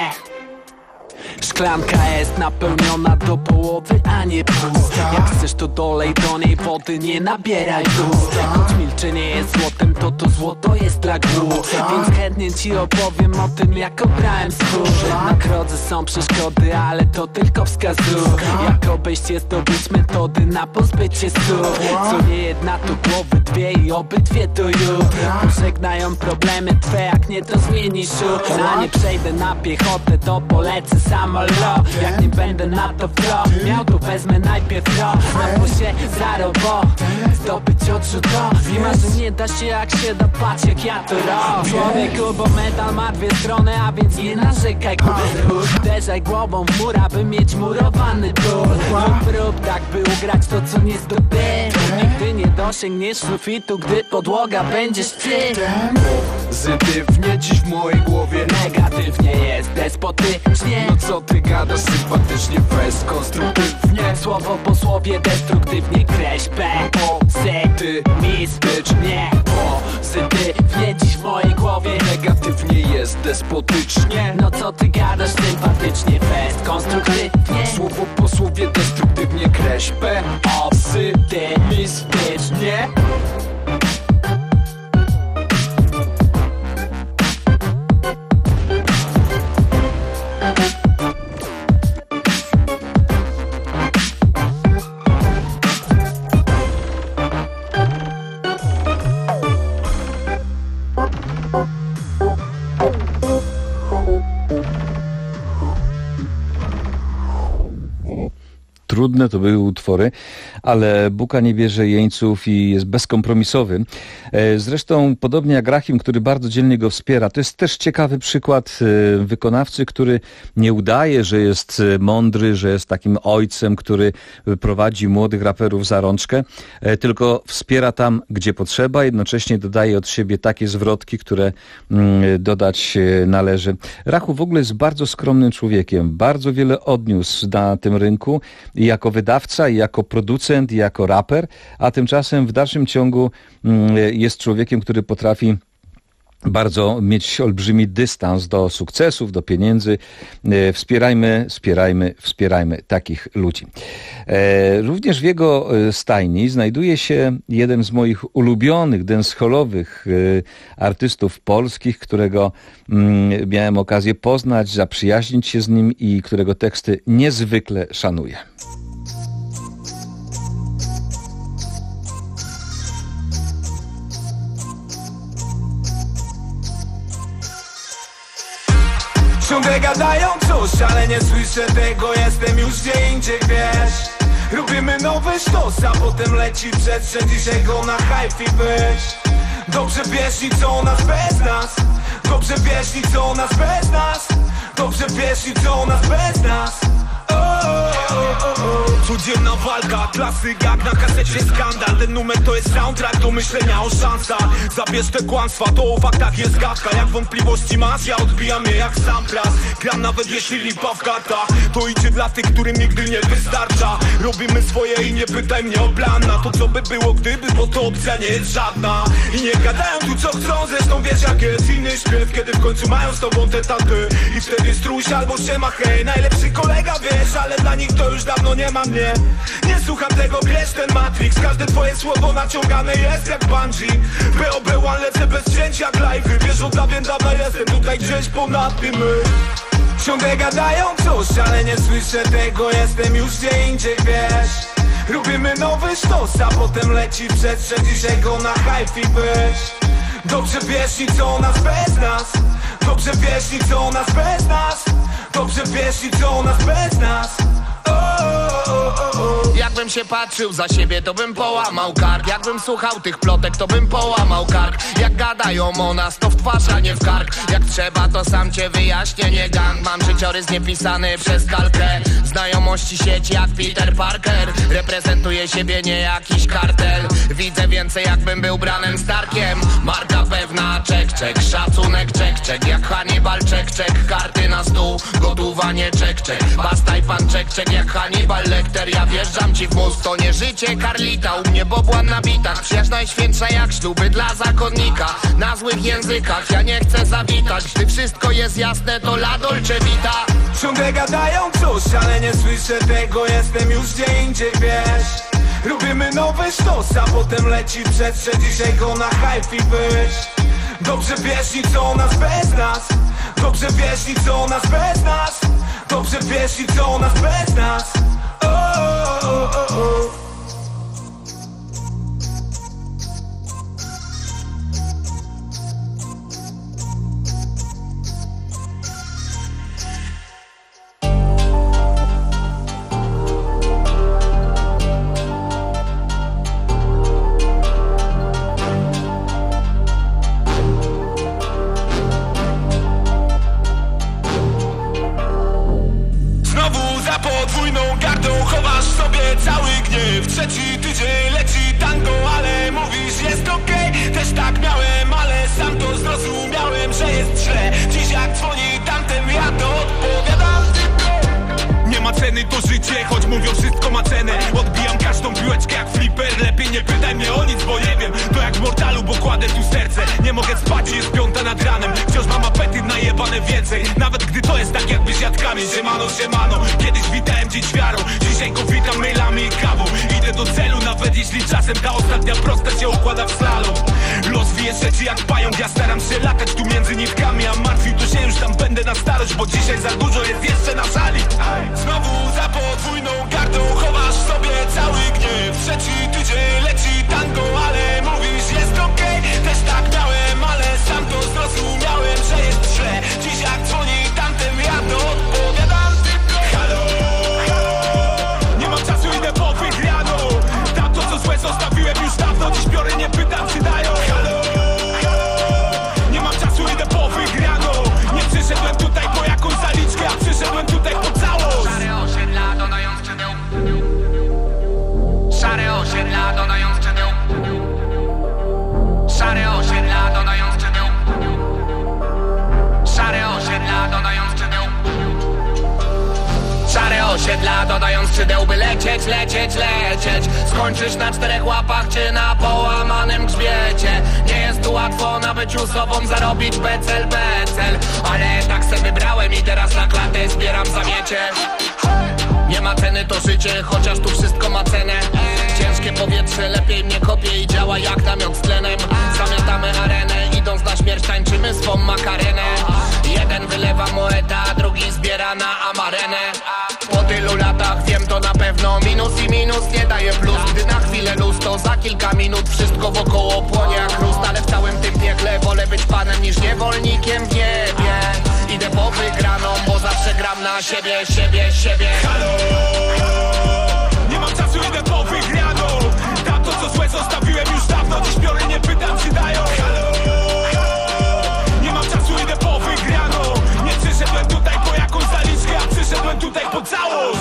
Szklanka jest napełniona do połowy, a nie pusta. Jak chcesz to dolej do niej wody, nie nabieraj tu. Choć milczenie jest złotem, to to złoto jest dla głów. Więc chętnie ci opowiem o tym, jak obrałem skór. Na drodze są przeszkody, ale to tylko wskazówka. Jak obejść je, zdobyć metody na pozbycie stóp. Co nie jedna to głowy dwie i obydwie to już. Pożegnają problemy twe, jak nie to zmienisz już. A nie przejdę na piechotę, to polecę samolot. Jak nie będę na to wro miał, to wezmę najpierw ro. Na posie zarobo zdobyć odrzut do. I ma, że nie da się jak się da, patrz jak ja to robię. Człowieku, bo medal ma dwie strony, a więc nie narzekaj. Uderzaj głową w mur, aby mieć murowany ból. Lub rób tak, by ugrać to, co nie zdobył. Nigdy nie dosięgniesz sufitu, gdy podłoga będzie szczyt. Pozytywnie dziś w mojej głowie, negatywnie jest despotycznie. No co ty gadasz sympatycznie, fest konstruktywnie. Słowo po słowie destruktywnie kreśpę. Optymistycznie. Pozytywnie dziś w mojej głowie, negatywnie jest despotycznie. No co ty gadasz sympatycznie, fest konstruktywnie. Słowo po słowie destruktywnie kreśpę. Optymistycznie. Trudne to były utwory, ale Buka nie bierze jeńców i jest bezkompromisowy. Zresztą podobnie jak Rahim, który bardzo dzielnie go wspiera. To jest też ciekawy przykład wykonawcy, który nie udaje, że jest mądry, że jest takim ojcem, który prowadzi młodych raperów za rączkę, tylko wspiera tam, gdzie potrzeba, jednocześnie dodaje od siebie takie zwrotki, które dodać należy. Rachu w ogóle jest bardzo skromnym człowiekiem, bardzo wiele odniósł na tym rynku, i jako wydawca, i jako producent, i jako raper, a tymczasem w dalszym ciągu jest człowiekiem, który potrafi bardzo mieć olbrzymi dystans do sukcesów, do pieniędzy. Wspierajmy, wspierajmy, wspierajmy takich ludzi. Również w jego stajni znajduje się jeden z moich ulubionych dancehallowych artystów polskich, którego miałem okazję poznać, zaprzyjaźnić się z nim i którego teksty niezwykle szanuję. Ciągle gadają coś, ale nie słyszę tego. Jestem już gdzie indziej, wiesz. Robimy nowy sztos, a potem leci przestrzeń. Dzisiaj go na hype być. Dobrze wiesz nic o nas bez nas. Dobrze wiesz nic o nas bez nas. Dobrze wiesz nic o nas bez nas. Codzienna walka, klasyk jak na kasecie skandal. Ten numer to jest soundtrack do myślenia o szansach. Zabierz te kłamstwa, to o faktach jest gadka. Jak wątpliwości masz, ja odbijam je jak sam raz. Gram nawet jeśli lipa w kartach. To idzie dla tych, którym nigdy nie wystarcza. Robimy swoje i nie pytaj mnie o plan na to, co by było gdyby, bo to opcja nie jest żadna. I nie gadają tu co chcą, zresztą wiesz jak jest inny śpiew. Kiedy w końcu mają z tobą te taty i wtedy strój się albo siema hej. Najlepszy kolega wiesz, ale dla nich to już dawno nie ma mnie. Nie słucham tego, wiesz ten Matrix. Każde twoje słowo naciągane jest jak bungee. B O B one lecę bez cięć jak live'y. Wiesz od dawien dawna jestem tutaj gdzieś ponad tym. Ciągle gadają coś, ale nie słyszę tego. Jestem już gdzie indziej, wiesz. Robimy nowy sztos, a potem leci przestrzeń. Dzisiaj go na hype być. Dobrze wiesz nic o nas bez nas. Dobrze wiesz nic o nas bez nas. Dobrze wiesz nic o nas bez nas. Oh, oh, oh, oh. Jakbym się patrzył za siebie, to bym połamał kark. Jakbym słuchał tych plotek, to bym połamał kark. Jak gadają o nas, to w twarz, a nie w kark. Jak trzeba, to sam cię wyjaśnię, nie gang. Mam życiorys niepisany przez kalkę. Znajomości sieci jak Peter Parker. Reprezentuję siebie, nie jakiś kartel. Widzę więcej, jakbym był Branem Starkiem. Marka pewna, czek, czek. Szacunek, czek, czek. Jak Hannibal, czek, czek. Karty na stół, gotowanie, czek, czek. Bastaj pan, czek, czek. Jak Hannibal Lecter, ja wjeżdżam ci w mózg. To nie życie Karlita, u mnie bobłan na bitach. Przyjaźń najświętsza jak śluby dla zakonnika. Na złych językach, ja nie chcę zawitać. Gdy wszystko jest jasne, to la dolce vita. Ciągle gadają coś, ale nie słyszę tego. Jestem już gdzie indziej, wiesz. Robimy nowy sztos, a potem leci przestrzeń. Dzisiaj go na hype być. Dobrze wiesz nic o nas bez nas. Dobrze wiesz nic o nas bez nas. Dobrze wiesz nic o nas bez nas. Oh, oh, oh, oh, oh. Cały gniew, trzeci tydzień leci tango, ale mówisz jest okej, okay. Też tak miałem, ale sam to zrozumiałem, że jest źle. Dziś jak dzwoni tamten, ja to odpowiadam tylko. Nie ma ceny to życie, choć mówią wszystko ma cenę. Odbijam każdą piłeczkę jak flipper. Lepiej nie pytaj mnie o nic, bo nie wiem. To jak w Mortalu, bo kładę tu serce. Nie mogę spać, jest piąta nad ranem. Wciąż mam apetyt na jebane więcej. Nawet gdy to jest tak jakbyś jadł kamień. Siemano, siemano, kiedyś witałem dziś wiarą. Dzisiaj go witam mailami i kawą. Idę do celu, nawet jeśli czasem ta ostatnia prosta się układa w slalom. Los wije rzeczy jak pająk. Ja staram się latać tu między nitkami. A martwił to się już tam będę na starość, bo dzisiaj za dużo jest jeszcze na szali. Znowu za podwójną gardą chowasz w sobie cały gniew. Trzeci tydzień leci tango, ale mówisz jest okej, okay. Też tak miałem, ale sam to zrozumiałem, że jest źle. Dziś jak dzwoni tamten, ja to odpowiadam tylko. Halo, nie mam czasu, idę po wygraną. Tamto co złe zostawiłem już dawno. Dziś biorę, nie pytam czy dają. Halo, nie mam czasu, idę po wygraną. Nie przyszedłem tutaj po jakąś zaliczkę, a przyszedłem tutaj po całość. Szare osiedla dodają skrzydeł. Szare osiedla dodają skrzydeł. Szare osiedla dodają skrzydeł. Szare osiedla dodają skrzydeł. Szare osiedla dodają skrzydeł, by lecieć, lecieć, lecieć. Skończysz na czterech łapach czy na połamanym grzbiecie. Nie jest tu łatwo na byciu sobą zarobić becel, becel. Ale tak se wybrałem i teraz na klatę zbieram zamiecie. Nie ma ceny to życie, chociaż tu wszystko ma cenę. Ciężkie powietrze, lepiej mnie kopie i działa jak namiot z tlenem. Zamiatamy arenę, idąc na śmierć tańczymy swą makarenę. Jeden wylewa moeta, drugi zbiera na amarenę. Po tylu latach wiem to na pewno, minus i minus nie daje plus. Gdy na chwilę luz, to za kilka minut wszystko wokoło płonie jak chrust. Ale w całym tym piekle wolę być panem niż niewolnikiem w niebie. Idę po wygraną, bo zawsze gram na siebie, siebie, siebie. Halo, nie mam czasu, idę po wygraną. Tamto co złe zostawiłem już dawno. Dziś biorę, nie pytam czy dają. Halo, nie mam czasu, idę po wygraną. Nie przyszedłem tutaj po jakąś zaliczkę, a przyszedłem tutaj po całość.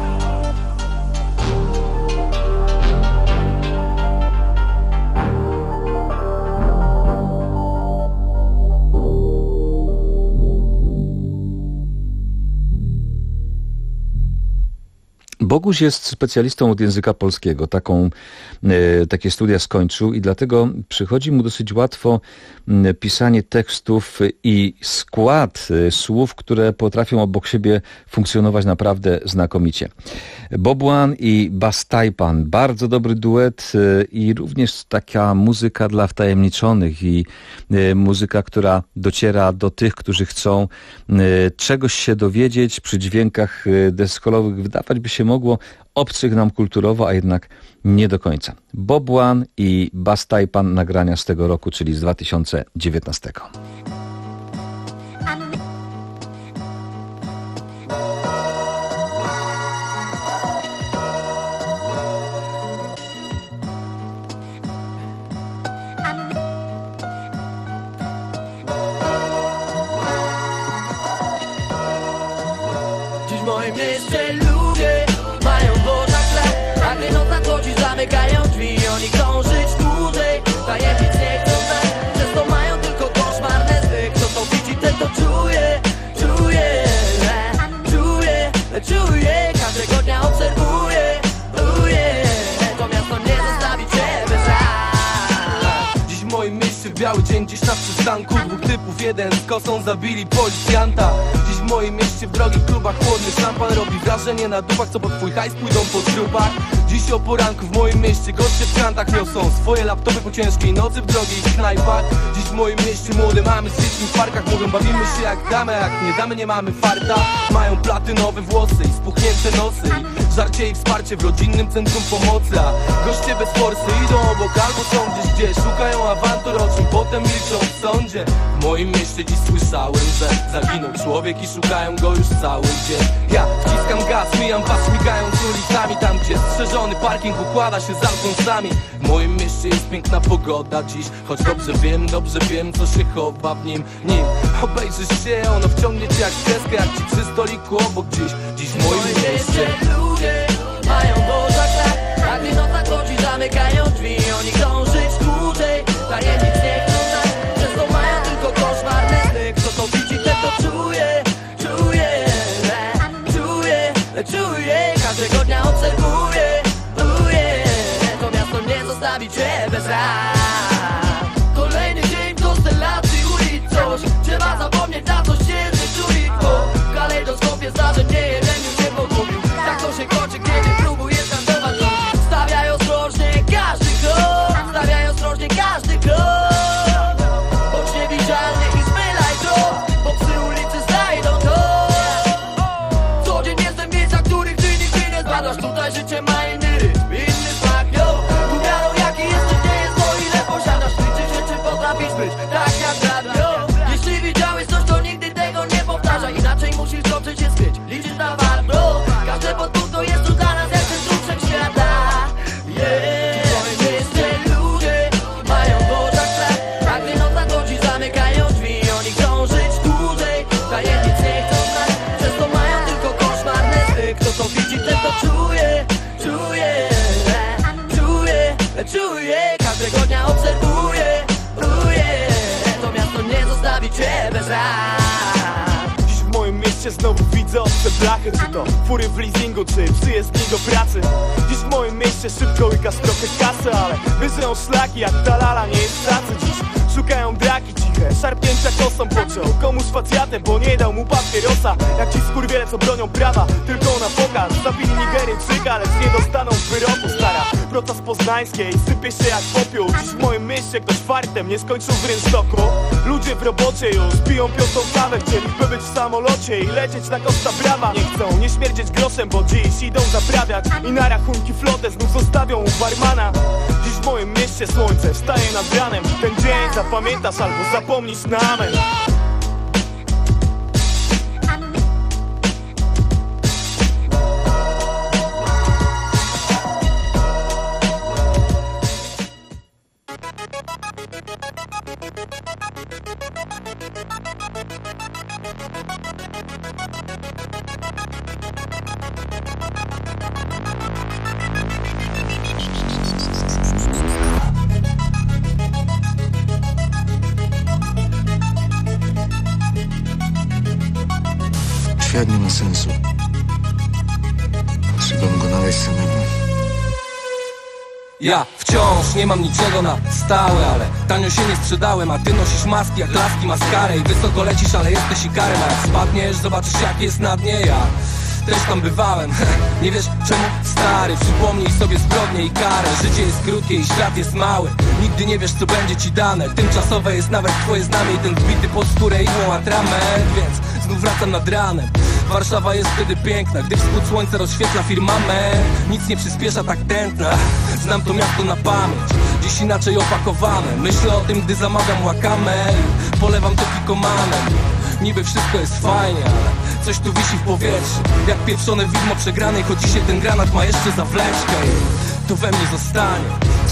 Boguś jest specjalistą od języka polskiego. Taką, e, takie studia skończył i dlatego przychodzi mu dosyć łatwo e, pisanie tekstów i skład e, słów, które potrafią obok siebie funkcjonować naprawdę znakomicie. Bobłan i Bastajpan. Bardzo dobry duet e, i również taka muzyka dla wtajemniczonych i e, muzyka, która dociera do tych, którzy chcą e, czegoś się dowiedzieć przy dźwiękach e, deskolowych. Wydawać by się mogło obcych nam kulturowo, a jednak nie do końca. Bobłan i Bastajpan, nagrania z tego roku, czyli z dwa tysiące dziewiętnastego. moim mieście ludzie mają w oczach ślep, a gdy noc nadchodzi zamykają drzwi. Oni chcą żyć dłużej, tajemnic nie chcą znać, przez to mają tylko koszmarne sny. Kto to widzi, ten to czuje, czuje, czuje, czuje. Każdego dnia obserwuje, uje. To miasto nie zostawi cię bez rad. Dziś w moim mieście w biały dzień, gdzieś na przystanku dwóch typów, jeden z kosą zabili policjanta. Dziś w moim mieście w drogich klubach chłodny szampan robi wrażenie na dupach, co pod twój hajs pójdą po trupach. Dziś o poranku w moim mieście goście w kantach niosą swoje laptopy po ciężkiej nocy w drogich knajpach. Dziś w moim mieście młode mamy z dziećmi w parkach mówią, bawimy się jak damy, jak nie damy, nie mamy farta. Mają platynowe włosy i spuchnięte nosy i żarcie i wsparcie w rodzinnym centrum pomocy. A goście bez forsy idą obok albo są gdzieś gdzieś, szukają awantur, o czym potem milczą w sądzie. W moim mieście dziś słyszałem, że zaginął człowiek i szukają go już cały dzień. Ja wciskam gaz, mijam was migając ulicami, tam gdzie strzeżony parking układa się z Alfonsami. W moim mieście jest piękna pogoda dziś, choć dobrze wiem, dobrze wiem, co się chowa w nim. Nim obejrzysz się, ono wciągnie cię jak kreskę, jak ci przy stoliku obok dziś. Dziś w moim mieście ludzie mają w oczach ślep, a gdy noc nadchodzi zamykają drzwi. Oni chcą żyć dłużej, tajemnic nie chcą znać, przez to mają tylko koszmarne sny. Kto to widzi, ten to czuje, czuje, czuje, czuje. Każdego dnia obserwuje, uje. To miasto nie zostawi cię bez rad. Kolejny dzień w konstelacji ulic, coś trzeba zapomnieć, za coś się zyczuli. W kalejdoskopie zdarzeń nie jeden już się pogubił. Tak to się kończy, kiedy próbujesz handlować ludzi. Stawiaj ostrożnie każdy krok, stawiaj ostrożnie każdy krok. Bądź niewidzialny i zmylaj to, bo psy ulicy znajdą to. Codziennie jestem w miejscach, których ty nigdy nie zbadasz. Tutaj życie ma inny rytm, inny smak, yo. Tu miarą jaki jesteś nie jest to, ile posiadasz. Liczy się, czy potrafisz być tak jak dawno, yo. Jeśli widziałeś coś, to nigdy tego nie powtarzaj, inaczej musisz dobrze się skryć. Liczysz na warto, każde podwórko jest tu dla nas jak ten cud wszechświata. Yeah. W moim mieście ludzie mają w oczach ślep, a gdy noc nadchodzi zamykają drzwi. Oni chcą żyć dłużej, tajemnic nie chcą znać, przez to mają tylko koszmarne sny. Kto to widzi, ten to czuje, czuje, czuje, czuje. Każdego dnia obserwuje, uje. To miasto nie zostawi cię bez rad. W moim mieście znowu widzę obce blachy, czy to fury w leasingu, czy przyjezdni do pracy. Dziś w moim mieście szybko łykasz trochę kasy, ale wyżyją szlaki jak ta lala nie jest pracy dziś. Szukają draki ciche, szarpnięcia kosą pociął komuś facjatem, bo nie dał mu papierosa. Jak ci skurwiele, co bronią prawa tylko na pokaz. Zabili Nigeryjczyka, lecz nie dostaną wyroku, stara proca z poznańskiej sypie się jak popiół. Dziś w moim mieście ktoś fartem nie skończył w rynsztoku. Ludzie w robocie już piją piątą kawę, chcieliby być w samolocie i lecieć na Costa Brava. Nie chcą nie śmierdzieć groszem, bo dziś idą zaprawiać i na rachunki flotę znów zostawią u barmana. Dziś w moim mieście słońce wstaje nad ranem. Ten dzień zapamiętasz albo zapomnisz na amen. Świat nie ma sensu. Trzeba go znaleźć samemu. Ja wciąż nie mam niczego na stałe, ale tanio się nie sprzedałem, a ty nosisz maski jak laski, maskarę i wysoko lecisz, ale jesteś ikarem. A jak spadniesz, zobaczysz jak jest na dnie. Ja też tam bywałem, nie wiesz czemu? Stary, przypomnij sobie zbrodnię i karę. Życie jest krótkie i świat jest mały, nigdy nie wiesz co będzie ci dane. Tymczasowe jest nawet twoje znamie i ten wbity pod skórę igłą atrament. Więc znów wracam nad ranem. Warszawa jest wtedy piękna, gdy wschód słońca rozświetla firmament. Nic nie przyspiesza tak tętna, znam to miasto na pamięć. Dziś inaczej opakowane, myślę o tym, gdy zamawiam łakamę. Polewam to pikomanem. Niby wszystko jest fajnie, ale coś tu wisi w powietrzu, jak pieprzone widmo przegranej, choć dzisiaj ten granat ma jeszcze zawleczkę i to we mnie zostanie.